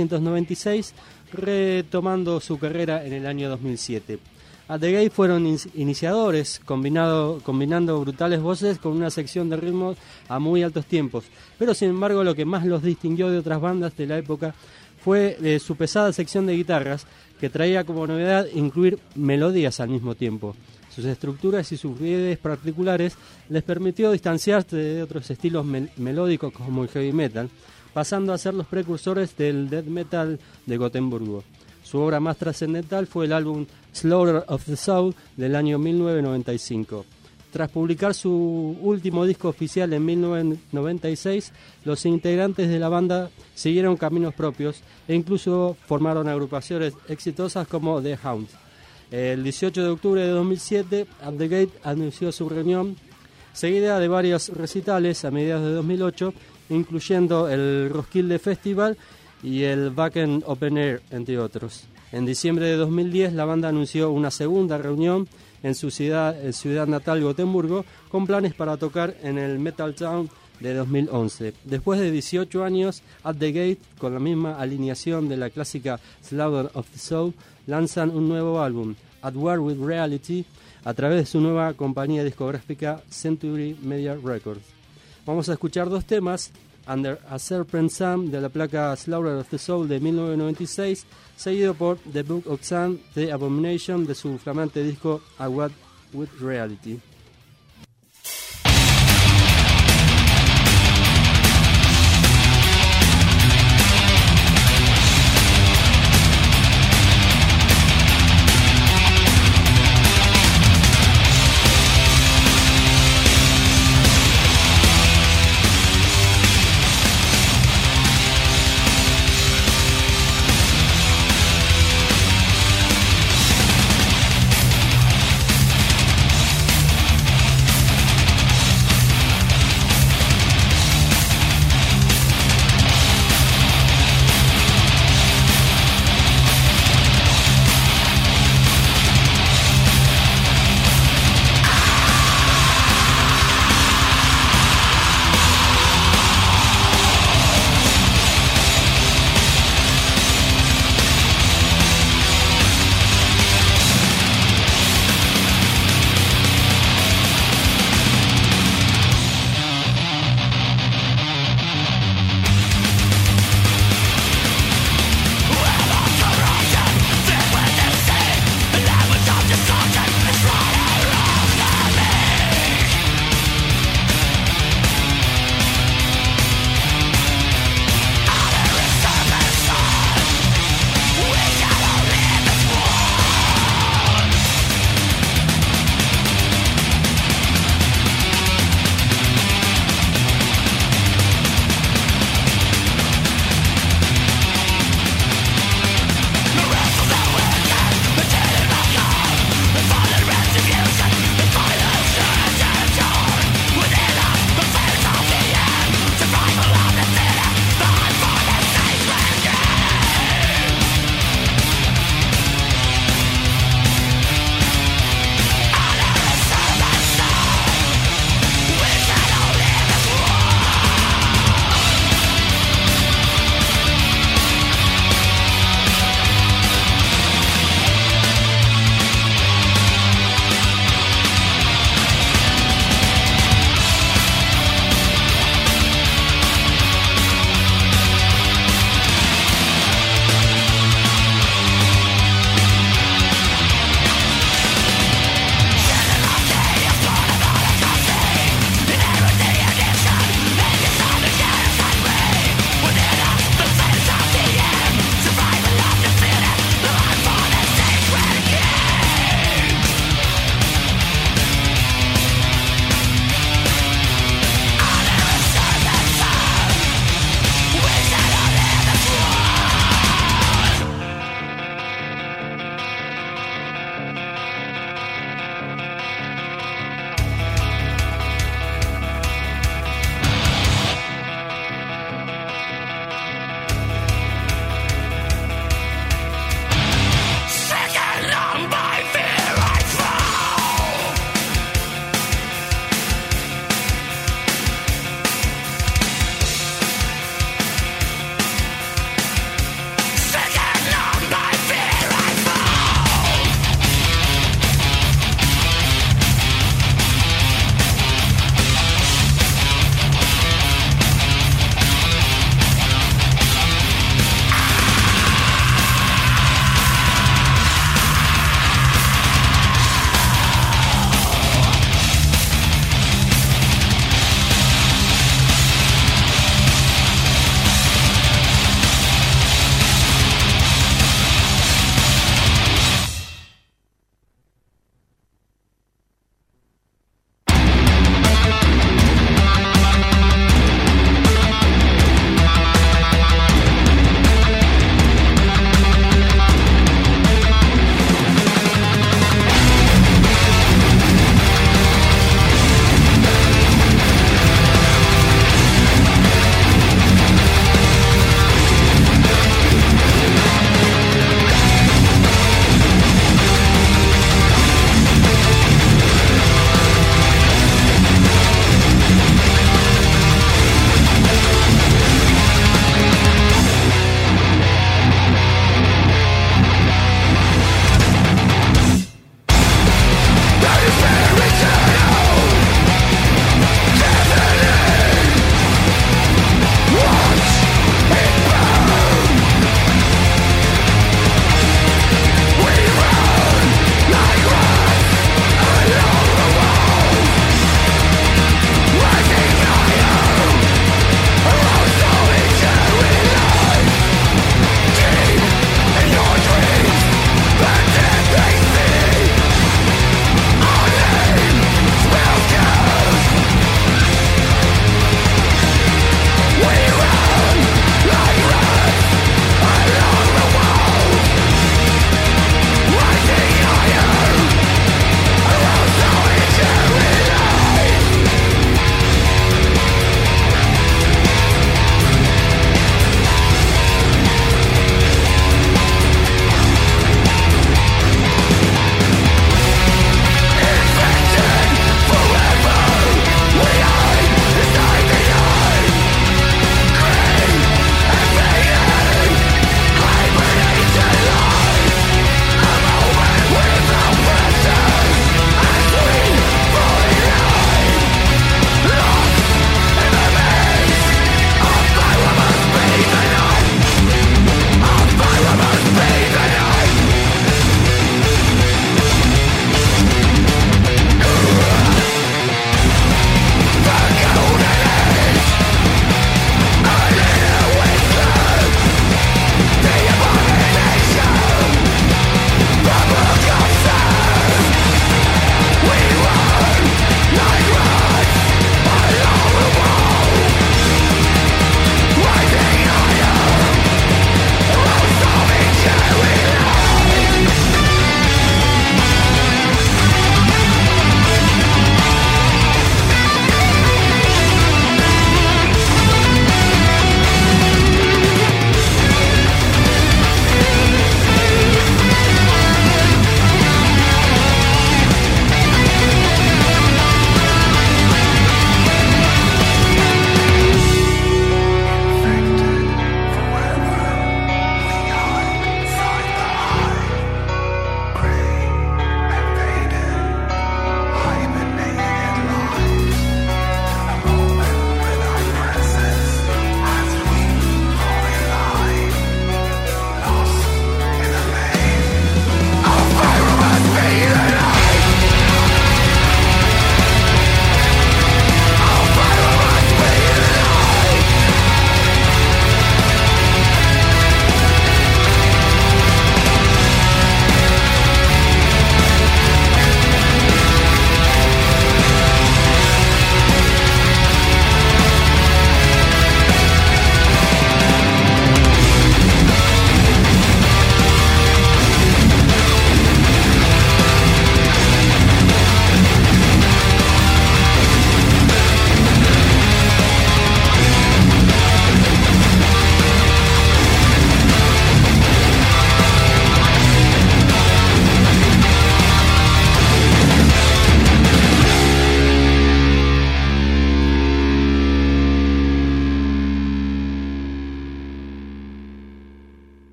Speaker 11: 1996, retomando su carrera en el año 2007. At the Gate fueron iniciadores, combinando brutales voces con una sección de ritmos a muy altos tiempos. Pero sin embargo lo que más los distinguió de otras bandas de la época fue su pesada sección de guitarras, que traía como novedad incluir melodías al mismo tiempo. Sus estructuras y sus fluidez particulares les permitió distanciarse de otros estilos melódicos como el heavy metal, pasando a ser los precursores del death metal de Gotemburgo. Su obra más trascendental fue el álbum Slaughter of the Soul del año 1995. Tras publicar su último disco oficial en 1996, los integrantes de la banda siguieron caminos propios e incluso formaron agrupaciones exitosas como The Hound. El 18 de octubre de 2007, At the Gate anunció su reunión, seguida de varios recitales a mediados de 2008, incluyendo el Roskilde Festival y el Wacken Open Air, entre otros. En diciembre de 2010 la banda anunció una segunda reunión en su ciudad natal Gotemburgo, con planes para tocar en el Metal Town de 2011. Después de 18 años, At the Gate, con la misma alineación de la clásica Slaughter of the Soul, lanzan un nuevo álbum, At War with Reality, a través de su nueva compañía discográfica Century Media Records. Vamos a escuchar dos temas: Under a Serpent Sun, de la placa Slaughter of the Soul de 1996, seguido por The Book of Sun, The Abomination, de su flamante disco A What with Reality.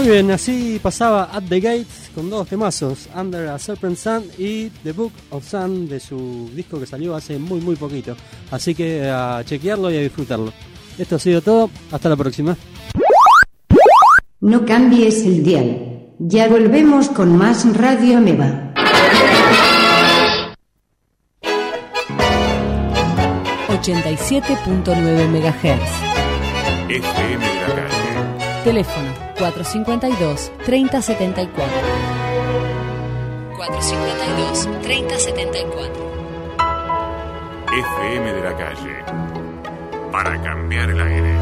Speaker 11: Muy bien, así pasaba At the Gates con dos temazos, Under a Serpent Sun y The Book of Sun, de su disco que salió hace muy poquito. Así que a chequearlo y a disfrutarlo. Esto ha sido todo, hasta la próxima.
Speaker 1: No cambies el dial. Ya volvemos con más Radio Ameba.
Speaker 16: ...87.9 MHz.
Speaker 13: FM de la calle.
Speaker 16: Teléfono 452-3074. 452-3074.
Speaker 13: FM de la calle. Para cambiar el aire.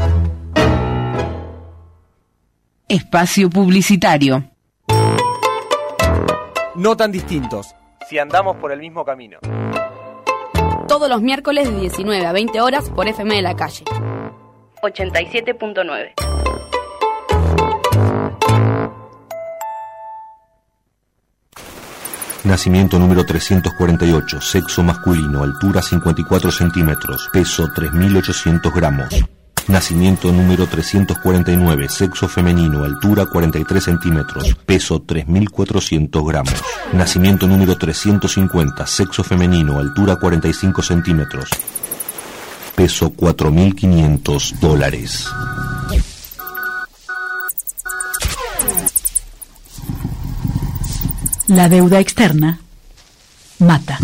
Speaker 18: Espacio publicitario.
Speaker 12: No tan distintos, si andamos por el mismo camino.
Speaker 19: Todos los miércoles de 19 a 20 horas por FM de la calle. 87.9.
Speaker 3: Nacimiento número 348, sexo masculino, altura 54 centímetros, peso 3.800 gramos. Nacimiento número 349, sexo femenino, altura 43 centímetros, peso 3.400 gramos. Nacimiento número 350, sexo femenino, altura 45 centímetros, peso $4.500.
Speaker 4: La deuda externa mata.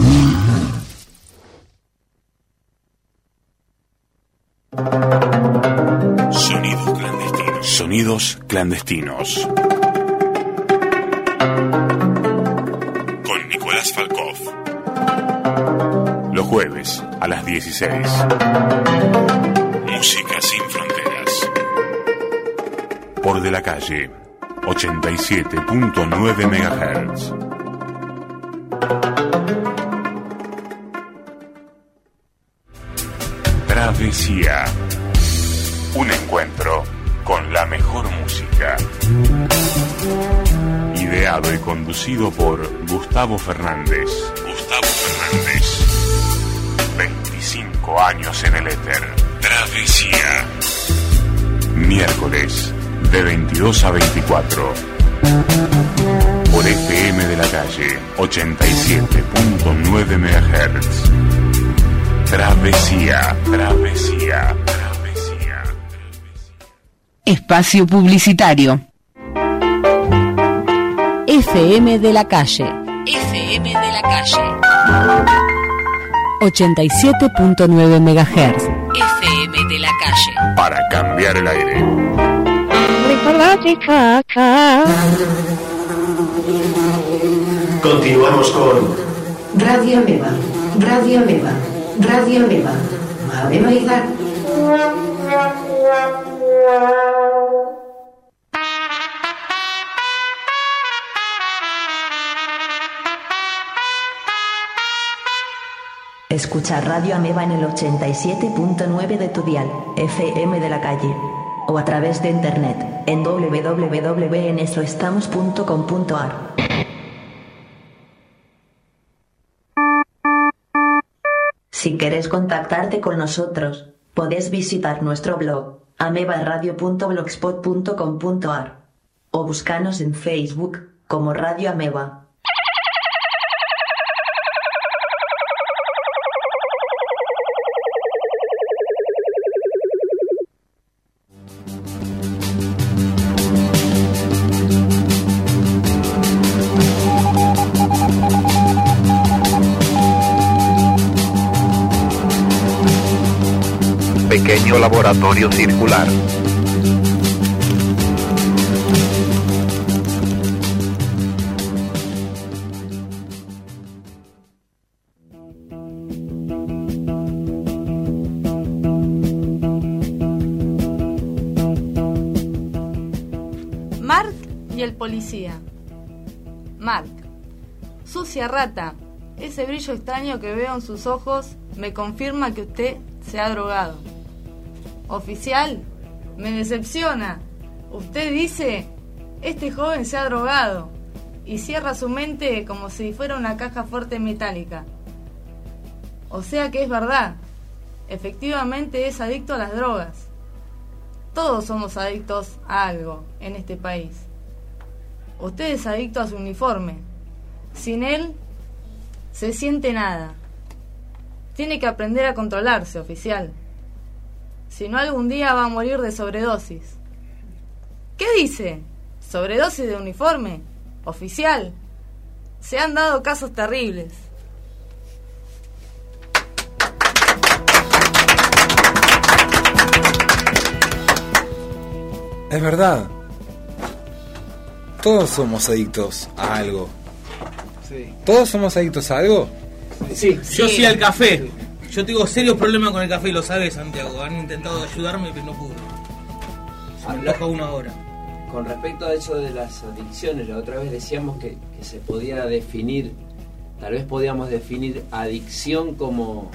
Speaker 13: Sonidos clandestinos. Sonidos clandestinos. Con Nicolás Falkov. Los jueves a las 16. Música sin fronteras. Por De la Calle 87.9 MHz. Travesía. Un encuentro con la mejor música. Ideado y conducido por Gustavo Fernández. Gustavo Fernández. 25 años en el éter. Travesía. Miércoles de 22 a 24. Por FM de la Calle 87.9 MHz. Travesía, travesía, travesía.
Speaker 18: Espacio publicitario.
Speaker 16: FM de la Calle.
Speaker 19: FM de la calle.
Speaker 16: 87.9 MHz.
Speaker 19: FM de la calle.
Speaker 13: Para cambiar el aire.
Speaker 5: Continuamos con
Speaker 1: Radio Ameba, Radio Ameba, Radio Ameba. Ameba Izar. Escucha Radio Ameba en el 87.9 de tu dial, FM de la calle, o a través de internet en www.enesoestamos.com.ar. Si quieres contactarte con nosotros, podés visitar nuestro blog amebaradio.blogspot.com.ar o buscarnos en Facebook como Radio Ameba.
Speaker 6: Pequeño laboratorio circular.
Speaker 24: Mark y el policía. Mark: sucia rata, ese brillo extraño que veo en sus ojos me confirma que usted se ha drogado. Oficial: me decepciona. Usted dice, este joven se ha drogado, y cierra su mente como si fuera una caja fuerte metálica. O sea que es verdad, efectivamente es adicto a las drogas. Todos somos adictos a algo en este país. Usted es adicto a su uniforme. Sin él, se siente nada. Tiene que aprender a controlarse, oficial. Si no, algún día va a morir de sobredosis. ¿Qué dice? ¿Sobredosis de uniforme? Oficial. Se han dado casos terribles.
Speaker 7: Es verdad. Todos somos adictos a algo.
Speaker 12: Sí.
Speaker 7: ¿Todos somos adictos a algo?
Speaker 12: Sí.
Speaker 8: Yo sí al café. Yo tengo serios problemas con el café y lo sabes, Santiago. Han intentado ayudarme pero no pude. Se me toca una hora.
Speaker 12: Con respecto a eso de las adicciones, la otra vez decíamos que se podía definir, tal vez podíamos definir adicción como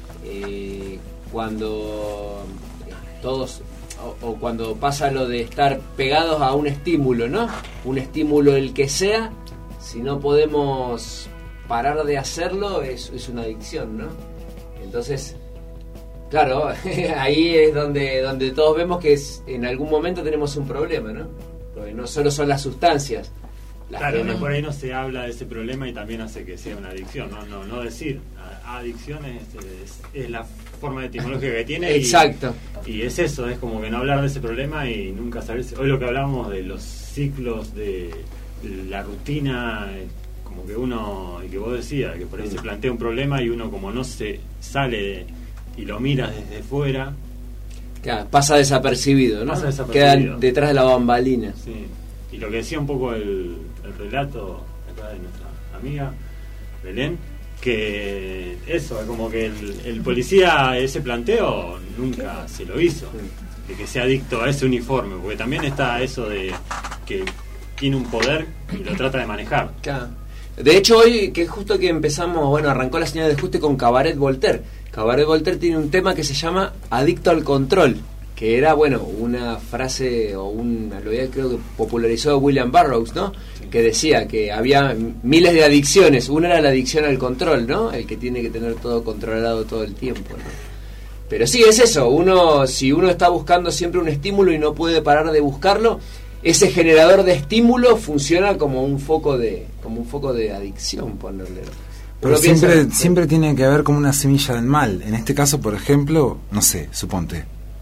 Speaker 12: cuando todos, o cuando pasa lo de estar pegados a un estímulo, ¿no? Un estímulo el que sea, si no podemos parar de hacerlo, es una adicción, ¿no? Entonces, claro, ahí es donde todos vemos que en algún momento tenemos un problema, ¿no? Porque no solo son las sustancias.
Speaker 9: Claro, por ahí no se habla de ese problema y también hace que sea una adicción, no decir adicción es la forma etimológica que tiene.
Speaker 12: Exacto.
Speaker 9: Y es eso, es como que no hablar de ese problema y nunca saber. Hoy lo que hablamos de los ciclos, de la rutina, como que uno, y que vos decías, que por ahí se plantea un problema y uno como no se sale y lo mira desde fuera.
Speaker 12: Claro, pasa desapercibido, ¿no?
Speaker 9: Pasa desapercibido.
Speaker 12: Queda detrás de la bambalina.
Speaker 9: Sí. Y lo que decía un poco el relato acá de nuestra amiga Belén, que eso, como que el policía ese planteo nunca se lo hizo, de que sea adicto a ese uniforme, porque también está eso de que tiene un poder y lo trata de manejar.
Speaker 12: Claro. De hecho, hoy, que justo que empezamos, bueno, arrancó la señal de ajuste con Cabaret Voltaire. Cabaret Voltaire tiene un tema que se llama Adicto al Control, que era, bueno, una frase o lo había, creo que popularizó William Burroughs, ¿no? Sí. Que decía que había miles de adicciones. Una era la adicción al control, ¿no? El que tiene que tener todo controlado todo el tiempo, ¿no? Pero sí, es eso. Si uno está buscando siempre un estímulo y no puede parar de buscarlo, ese generador de estímulo funciona como un foco de adicción, ponerle.
Speaker 7: Pero siempre tiene que haber como una semilla del mal. En este caso, por ejemplo, no sé, suponte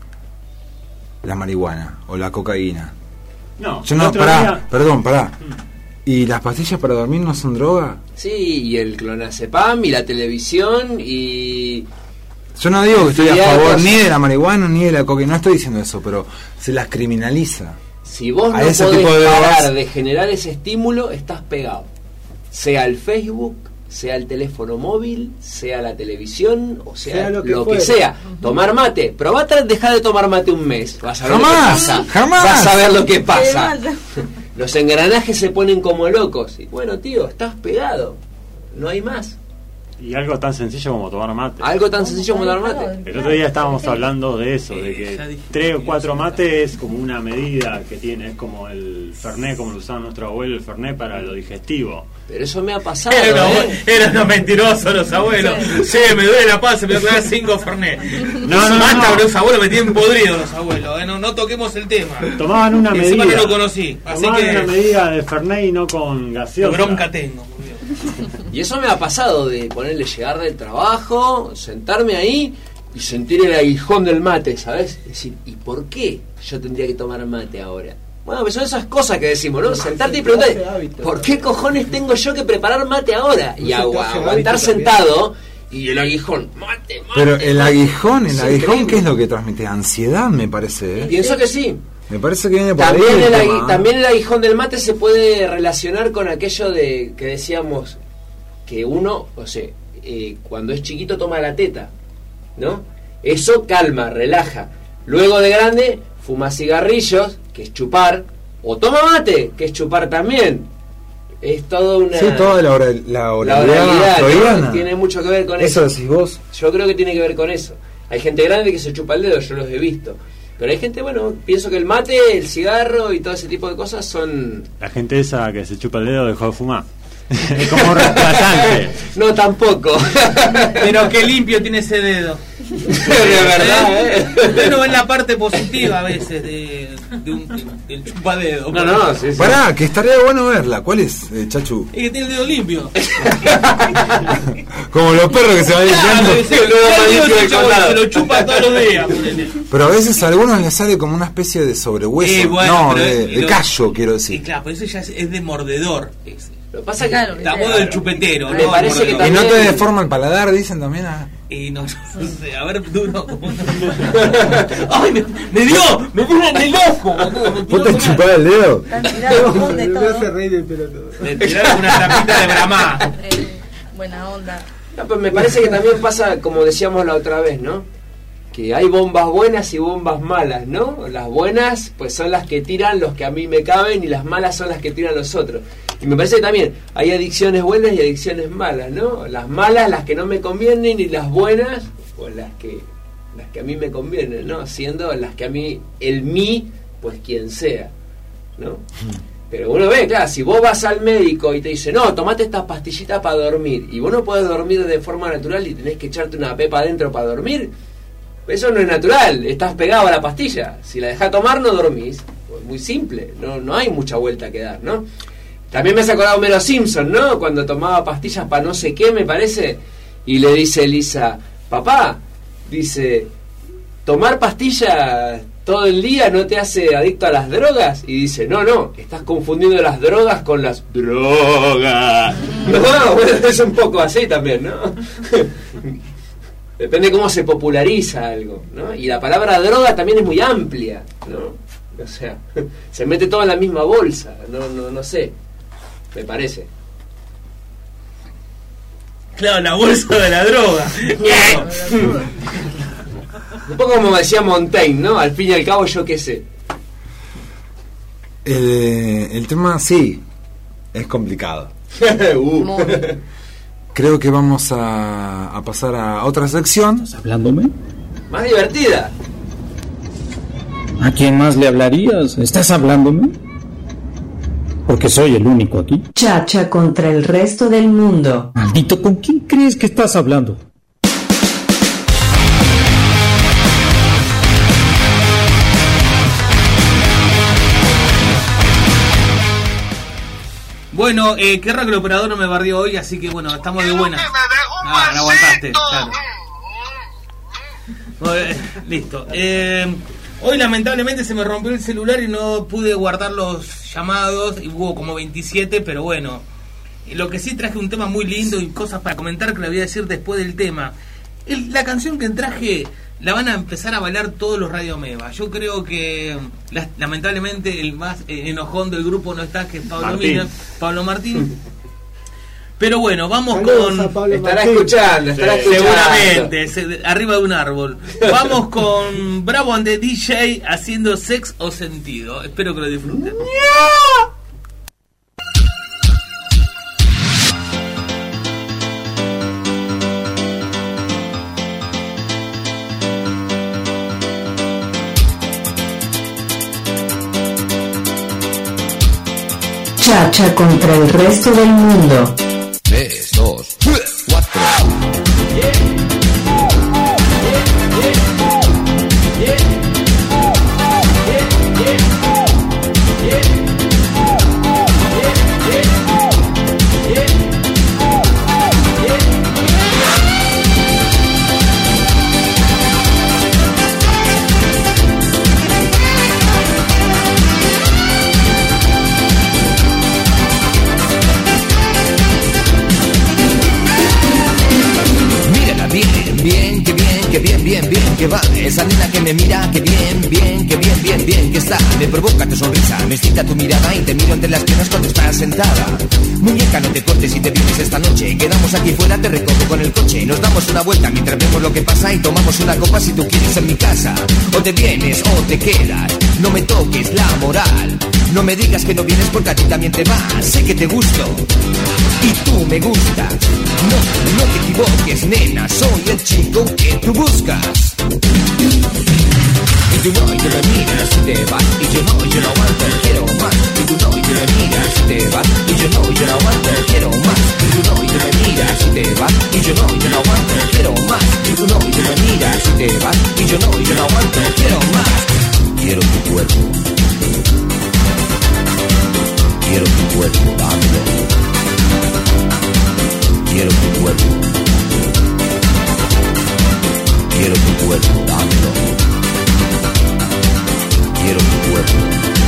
Speaker 7: la marihuana o la cocaína.
Speaker 9: No,
Speaker 7: pará. ¿Y las pastillas para dormir no son droga?
Speaker 12: Sí, y el clonazepam y la televisión y...
Speaker 7: Yo no digo que estoy a favor ni de la marihuana ni de la cocaína, no estoy diciendo eso, pero se las criminaliza.
Speaker 12: Si vos no podés parar de generar ese estímulo, estás pegado. Sea el Facebook, sea el teléfono móvil, sea la televisión, o sea lo que sea. Tomar mate. Probá a dejar de tomar mate un mes. Vas a ver lo que pasa.
Speaker 7: Jamás.
Speaker 12: Vas a ver lo que pasa. Los engranajes se ponen como locos. Y bueno, tío, estás pegado. No hay más.
Speaker 9: Y algo tan sencillo como tomar mate.
Speaker 12: Algo tan sencillo como tomar mate.
Speaker 9: El otro día estábamos hablando de eso, de que 3 o 4 mates es como una medida que tiene, es como el Fernet, como lo usaba nuestro abuelo, el Fernet para lo digestivo.
Speaker 12: Pero eso me ha pasado.
Speaker 8: Eran unos mentirosos los abuelos. Sí, me duele la panza, me voy a pegar 5 Fernet.
Speaker 9: No.
Speaker 8: Los abuelos me tienen podrido los abuelos. No toquemos el tema.
Speaker 9: Tomaban una medida.
Speaker 8: Encima no lo conocí.
Speaker 9: Tomaban una medida de Fernet y no con gaseosa.
Speaker 8: Bronca tengo.
Speaker 12: Y eso me ha pasado de ponerle llegar del trabajo, sentarme ahí y sentir el aguijón del mate, ¿sabes? Decir, ¿y por qué yo tendría que tomar mate ahora? Bueno, pues son esas cosas que decimos, ¿no? Sentarte y preguntarte, ¿por qué cojones tengo yo que preparar mate ahora? Y aguantar sentado y el aguijón, mate.
Speaker 7: Pero el aguijón, ¿qué es lo que transmite? Ansiedad, me parece, ¿eh?
Speaker 12: Pienso que sí.
Speaker 7: Me parece que viene por
Speaker 12: también el aguijón del mate se puede relacionar con aquello de que decíamos que uno, o sea, cuando es chiquito toma la teta, ¿no? Eso calma, relaja. Luego de grande fuma cigarrillos, que es chupar, o toma mate, que es chupar también. Es todo una...
Speaker 7: Sí, toda la
Speaker 12: oralidad, ¿no? Tiene mucho que ver con eso.
Speaker 7: ¿Eso decís vos?
Speaker 12: Yo creo que tiene que ver con eso. Hay gente grande que se chupa el dedo, yo los he visto. Pero hay gente, bueno, pienso que el mate, el cigarro y todo ese tipo de cosas son...
Speaker 9: La gente esa que se chupa el dedo dejó de fumar. Es como reemplazante.
Speaker 12: No, tampoco.
Speaker 8: Pero qué limpio tiene ese dedo.
Speaker 12: De verdad,
Speaker 8: Bueno, ven la parte positiva a veces del chupadedo.
Speaker 7: No, sí. Pará, que estaría bueno verla. ¿Cuál es, Chachu?
Speaker 8: Es que tiene el dedo limpio.
Speaker 7: Como los perros que se van limpiando.
Speaker 8: Se lo chupa todos los días.
Speaker 7: Pero a veces a algunos les sale como una especie de sobrehueso.
Speaker 8: Bueno,
Speaker 7: no, de callo, quiero decir.
Speaker 8: Sí, claro, pero eso ya es de mordedor.
Speaker 12: Lo que pasa es que
Speaker 8: la moda del chupetero.
Speaker 12: Me parece que
Speaker 7: también... Y no te deforma el paladar, dicen también.
Speaker 8: Y no sé, a ver, duro. ¡Ay, me dio en el ojo!
Speaker 7: ¿Vos te chupás el dedo?
Speaker 23: Me hace reír el pelotudo.
Speaker 8: Le tiraron una tapita de Brahma.
Speaker 24: Buena onda.
Speaker 12: No, pero me parece que también pasa, como decíamos la otra vez, ¿no? Que hay bombas buenas y bombas malas, ¿no? Las buenas, pues son las que tiran los que a mí me caben, y las malas son las que tiran los otros. Y me parece que también hay adicciones buenas y adicciones malas, ¿no? Las malas, las que no me convienen, y las buenas, pues las que a mí me convienen, ¿no? Siendo las que a mí, el mí, pues quien sea, ¿no? Pero uno ve, claro, si vos vas al médico y te dice, no, tomate esta pastillita para dormir, y vos no podés dormir de forma natural y tenés que echarte una pepa adentro para dormir, eso no es natural, estás pegado a la pastilla. Si la dejás tomar, no dormís. Pues muy simple, no hay mucha vuelta que dar, ¿no? También me has acordado Homero Simpson, ¿no? Cuando tomaba pastillas para no sé qué, me parece, y le dice Lisa, papá, dice, tomar pastillas todo el día no te hace adicto a las drogas. Y dice, no, estás confundiendo las drogas con las drogas. No, bueno, es un poco así también, ¿no? Depende de cómo se populariza algo, ¿no? Y la palabra droga también es muy amplia, ¿no? O sea, se mete todo en la misma bolsa, no sé, me parece.
Speaker 8: Claro, la bolsa de la droga.
Speaker 12: Un poco como decía Montaigne, ¿no? Al fin y al cabo, yo qué sé.
Speaker 7: El tema, sí, es complicado. Creo que vamos a pasar a otra sección.
Speaker 2: ¿Estás hablándome?
Speaker 12: Más divertida.
Speaker 2: ¿A quién más le hablarías? ¿Estás hablándome? Porque soy el único aquí.
Speaker 1: Chacha contra el resto del mundo.
Speaker 2: Maldito, ¿con quién crees que estás hablando?
Speaker 8: Bueno, qué raro que el operador no me barrió hoy, así que bueno, estamos de buena. No aguantaste, claro. Listo. Hoy lamentablemente se me rompió el celular y no pude guardar los llamados, y hubo como 27, pero bueno. Lo que sí, traje un tema muy lindo y cosas para comentar que le voy a decir después del tema. La canción que traje la van a empezar a bailar todos los Radio Meva. Yo creo que lamentablemente el más enojón del grupo no está, que es Pablo Martín. Pero bueno, vamos con...
Speaker 12: Estará escuchando.
Speaker 8: Seguramente, arriba de un árbol. Vamos con Bravo and the DJ haciendo Sex o Sentido. Espero que lo disfruten.
Speaker 1: Chacha contra el resto del mundo.
Speaker 10: 3, 2, 4. Bien, que va, esa nena que me mira, que bien, que está, me provoca tu sonrisa, me excita tu mirada y te miro entre las piernas cuando estás sentada. Muñeca, no te cortes y te vienes esta noche, quedamos aquí fuera, te recojo con el coche, nos damos una vuelta mientras vemos lo que pasa y tomamos una copa si tú quieres en mi casa. O te vienes o te quedas, no me toques la moral, no me digas que no vienes porque a ti también te va, sé que te gusto y tú me gustas. No te equivoques, nena, soy el chico que tú buscas. Y tú no, y te me miras y te vas, y yo no aguanto, quiero más. Y tú no, y te me miras y te vas, y yo no aguanto, quiero más. Y tú no, y te me miras y te vas, y yo no aguanto, quiero más. Y tú no, y te me miras miras y te vas. Y yo no aguanto, quiero más. Quiero tu cuerpo. Quiero tu cuerpo, dámelo. Quiero tu cuerpo. Quiero tu cuerpo, dámelo. Quiero tu cuerpo.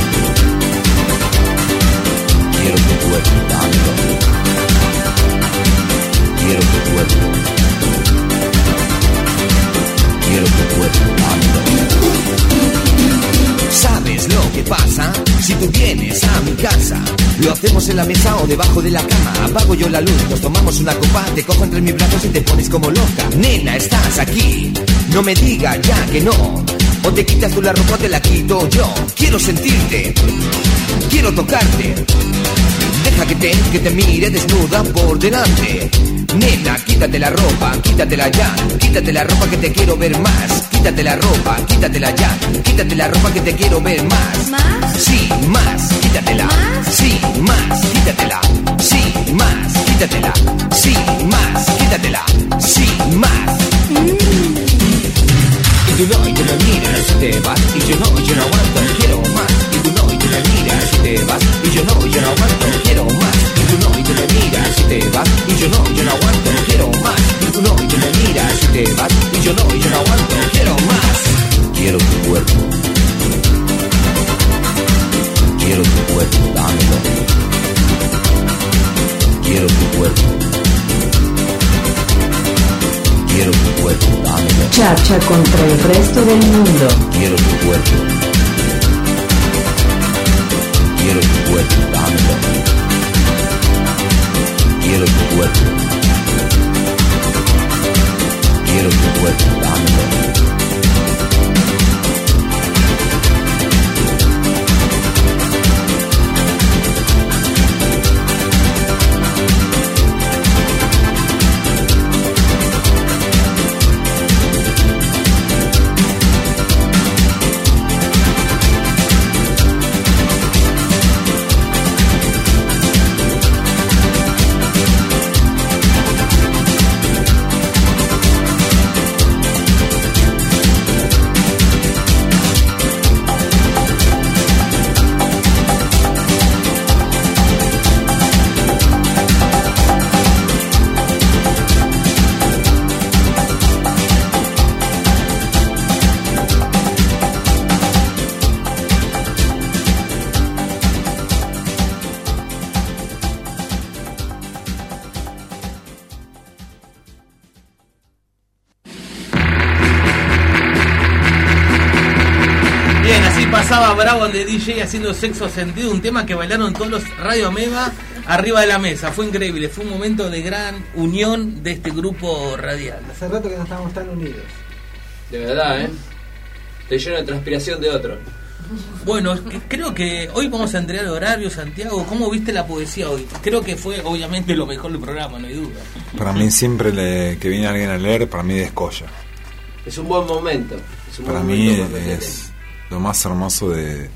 Speaker 10: Quiero tu cuerpo, dámelo. Quiero tu cuerpo. Quiero tu cuerpo, dámelo. ¿Sabes lo que pasa? Si tú vienes a mi casa, lo hacemos en la mesa o debajo de la cama. Apago yo la luz, nos tomamos una copa, te cojo entre mis brazos y te pones como loca. Nena, estás aquí, no me digas ya que no. O te quitas tú la ropa o te la quito yo. Quiero sentirte, quiero tocarte. Deja que te mire desnuda por delante. Nena, quítate la ropa, quítatela ya. Quítate la ropa que te quiero ver más. Quítate la ropa, quítatela ya. Quítate la ropa que te quiero ver más.
Speaker 22: ¿Más?
Speaker 10: Sí, más, quítatela.
Speaker 22: ¿Más?
Speaker 10: Sí, más, quítatela. Sí, más, quítatela. Sí, más, quítatela. Sí, más. Y tú no me miras y te vas. Y yo no aguanto, quiero más. Y tú no me miras y te vas. Y yo no aguanto, quiero más. Y tú no me miras y te vas. Y yo no aguanto, quiero más. Y tú no me miras y te vas. Y yo no aguanto, quiero más. Quiero tu cuerpo. Quiero tu cuerpo, dámelo. Quiero tu cuerpo. Quiero tu cuerpo, dámelo.
Speaker 1: Chacha contra el resto del mundo.
Speaker 10: Quiero tu cuerpo. Quiero tu cuerpo, dámelo. Quiero tu cuerpo. Quiero tu cuerpo, dámelo.
Speaker 8: Pasaba Bravo de DJ haciendo Sexo Sentido, un tema que bailaron todos los Radio Ameba arriba de la mesa. Fue increíble, fue un momento de gran unión de este grupo radial.
Speaker 14: Hace rato que no estábamos tan unidos.
Speaker 12: De verdad, Estoy lleno de transpiración de otro.
Speaker 8: Bueno, creo que hoy vamos a entregar el horario, Santiago. ¿Cómo viste la poesía hoy? Creo que fue obviamente lo mejor del programa, no hay duda.
Speaker 7: Para mí siempre que viene alguien a leer, para mí descolla.
Speaker 12: Es un buen momento.
Speaker 7: Para mí es lo más hermoso de...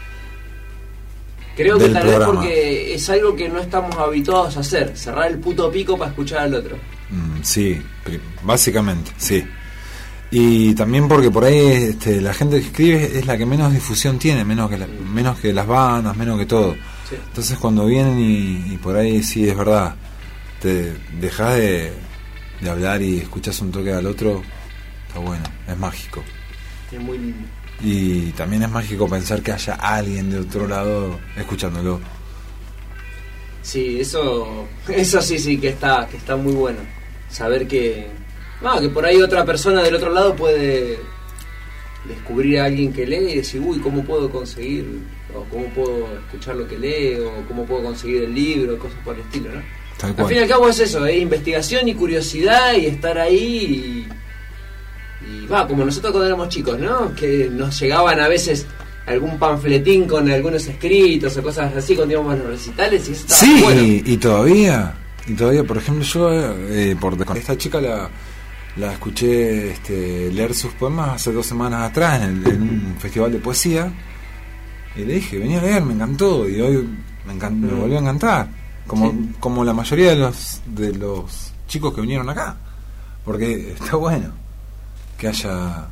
Speaker 12: Creo que tal
Speaker 7: programa.
Speaker 12: vez porque es algo que no estamos habituados a hacer, cerrar el puto pico para escuchar al otro.
Speaker 7: Sí, básicamente, sí. Y también porque por ahí la gente que escribe es la que menos difusión tiene, menos que las bandas, menos que todo.
Speaker 12: Sí.
Speaker 7: Entonces cuando vienen y por ahí sí es verdad, te dejas de hablar y escuchas un toque al otro, está bueno, es mágico.
Speaker 12: Es muy lindo.
Speaker 7: Y también es mágico pensar que haya alguien de otro lado escuchándolo.
Speaker 12: Sí, eso sí que está muy bueno. Saber que por ahí otra persona del otro lado puede descubrir a alguien que lee y decir, uy, ¿cómo puedo conseguir? O ¿cómo puedo escuchar lo que lee? O ¿cómo puedo conseguir el libro? Cosas por el estilo, ¿no?
Speaker 7: Tal cual.
Speaker 12: Al fin y al cabo es eso, investigación y curiosidad y estar ahí y como nosotros cuando éramos chicos, ¿no? Que nos llegaban a veces algún panfletín con algunos escritos o cosas así cuando íbamos a los recitales y eso estaba
Speaker 7: sí,
Speaker 12: bueno.
Speaker 7: y todavía, por ejemplo, yo con esta chica la escuché leer sus poemas hace 2 semanas atrás en un festival de poesía y le dije, vení a leer, me encantó, y hoy me volvió a encantar, como la mayoría de los chicos que vinieron acá, porque está bueno. que haya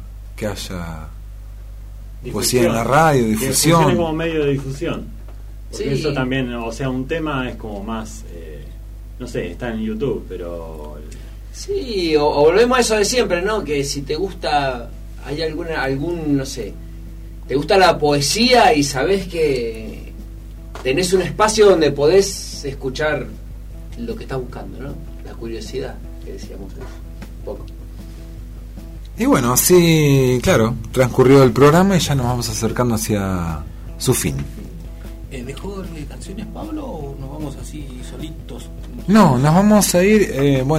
Speaker 7: poesía en la radio,
Speaker 9: Que
Speaker 7: difusión.
Speaker 9: funcione como medio de difusión. Porque
Speaker 12: Sí.
Speaker 9: eso también, o sea, un tema es como más, no sé, está en YouTube, pero...
Speaker 12: Sí, o volvemos a eso de siempre, ¿no? Que si te gusta, hay algún, no sé, te gusta la poesía y sabés que tenés un espacio donde podés escuchar lo que estás buscando, ¿no? La curiosidad, que decíamos un poco.
Speaker 7: Y bueno, así, claro, transcurrió el programa y ya nos vamos acercando hacia su fin.
Speaker 8: ¿Dejó canciones, Pablo, o nos vamos así solitos?
Speaker 7: No, nos vamos a ir,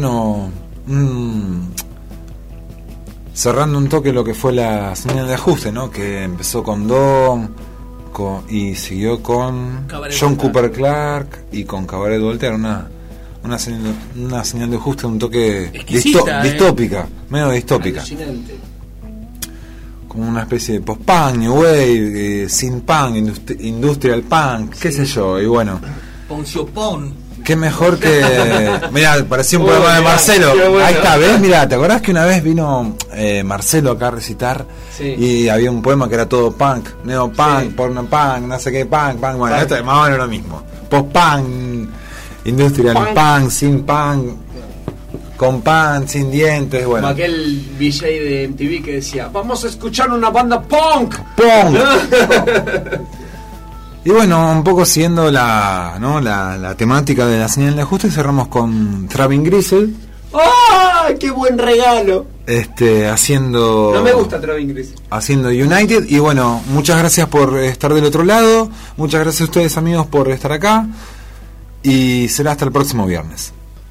Speaker 7: cerrando un toque lo que fue la señal de ajuste, ¿no? Que empezó con Do y siguió con
Speaker 8: Cabaret
Speaker 7: John
Speaker 8: Voltaire.
Speaker 7: Cooper Clarke y con Cabaret Voltaire, una señal de ajuste, un toque
Speaker 8: Exquisita,
Speaker 7: distópica, medio distópica.
Speaker 12: Alucinante.
Speaker 7: Como una especie de post-punk, new wave, synth-punk, industrial punk, qué sé yo, y bueno,
Speaker 8: Poncio Pon.
Speaker 7: qué mejor que... Mirá, parecía un programa de Marcelo.
Speaker 12: qué bueno.
Speaker 7: Ahí está, ¿ves? Mirá, ¿te acordás que una vez vino Marcelo acá a recitar?
Speaker 12: Sí.
Speaker 7: Y había un poema que era todo punk, neo-punk,
Speaker 12: Sí.
Speaker 7: porno-punk, no sé qué, punk. Bueno,
Speaker 12: Punk.
Speaker 7: esto es más o menos lo mismo. Post-punk, industrial punk, synth-punk, con pan, sin dientes, bueno.
Speaker 12: Como aquel VJ de MTV que decía, vamos a escuchar una banda punk.
Speaker 7: ¡Punk! Y bueno, un poco siguiendo la temática de la señal de ajuste, cerramos con Thrabbing Gristle,
Speaker 12: ¡Ah! ¡Qué buen regalo!
Speaker 7: haciendo...
Speaker 12: No me gusta Thrabbing Gristle.
Speaker 7: Haciendo United. Y bueno, muchas gracias por estar del otro lado. Muchas gracias a ustedes, amigos, por estar acá. Y será hasta el próximo viernes.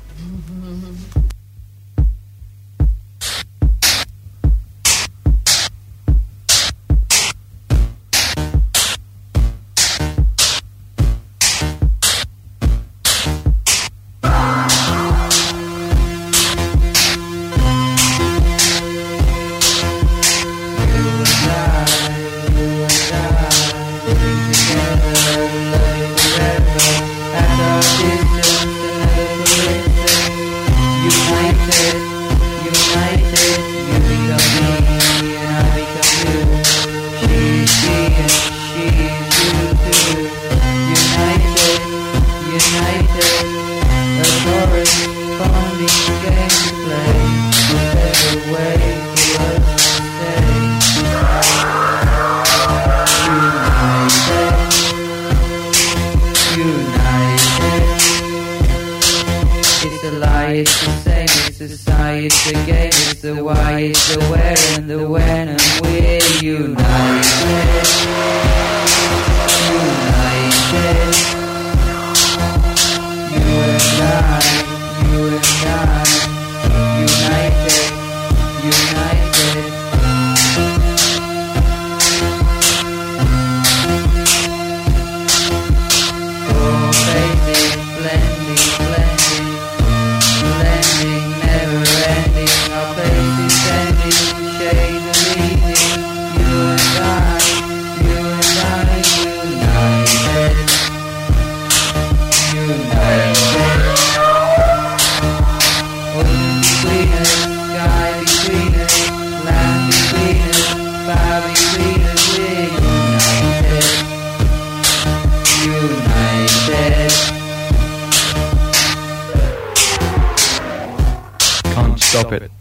Speaker 14: Stop it.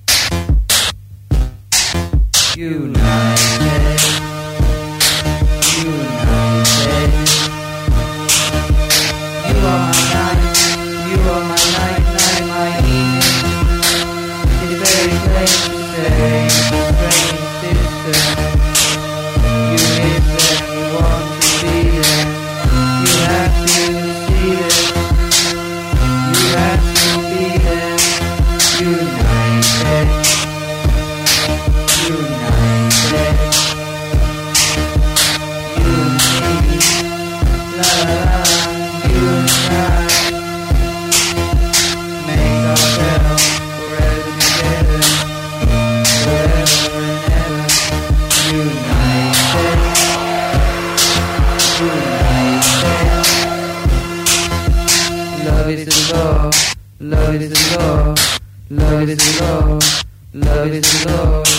Speaker 15: Love is the law, love is the law, love is the law, love is the law.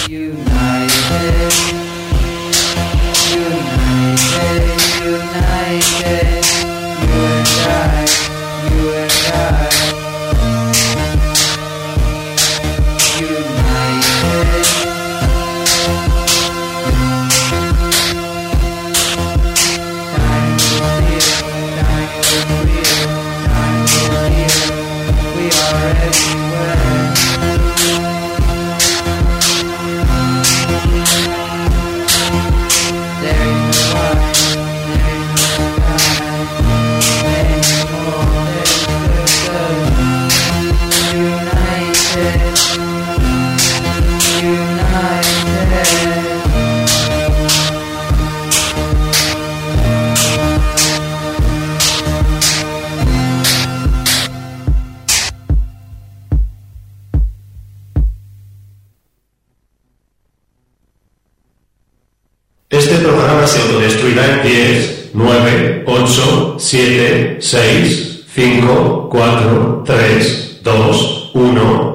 Speaker 14: Este programa se autodestruirá en 10, 9, 8, 7, 6, 5, 4, 3, 2, 1...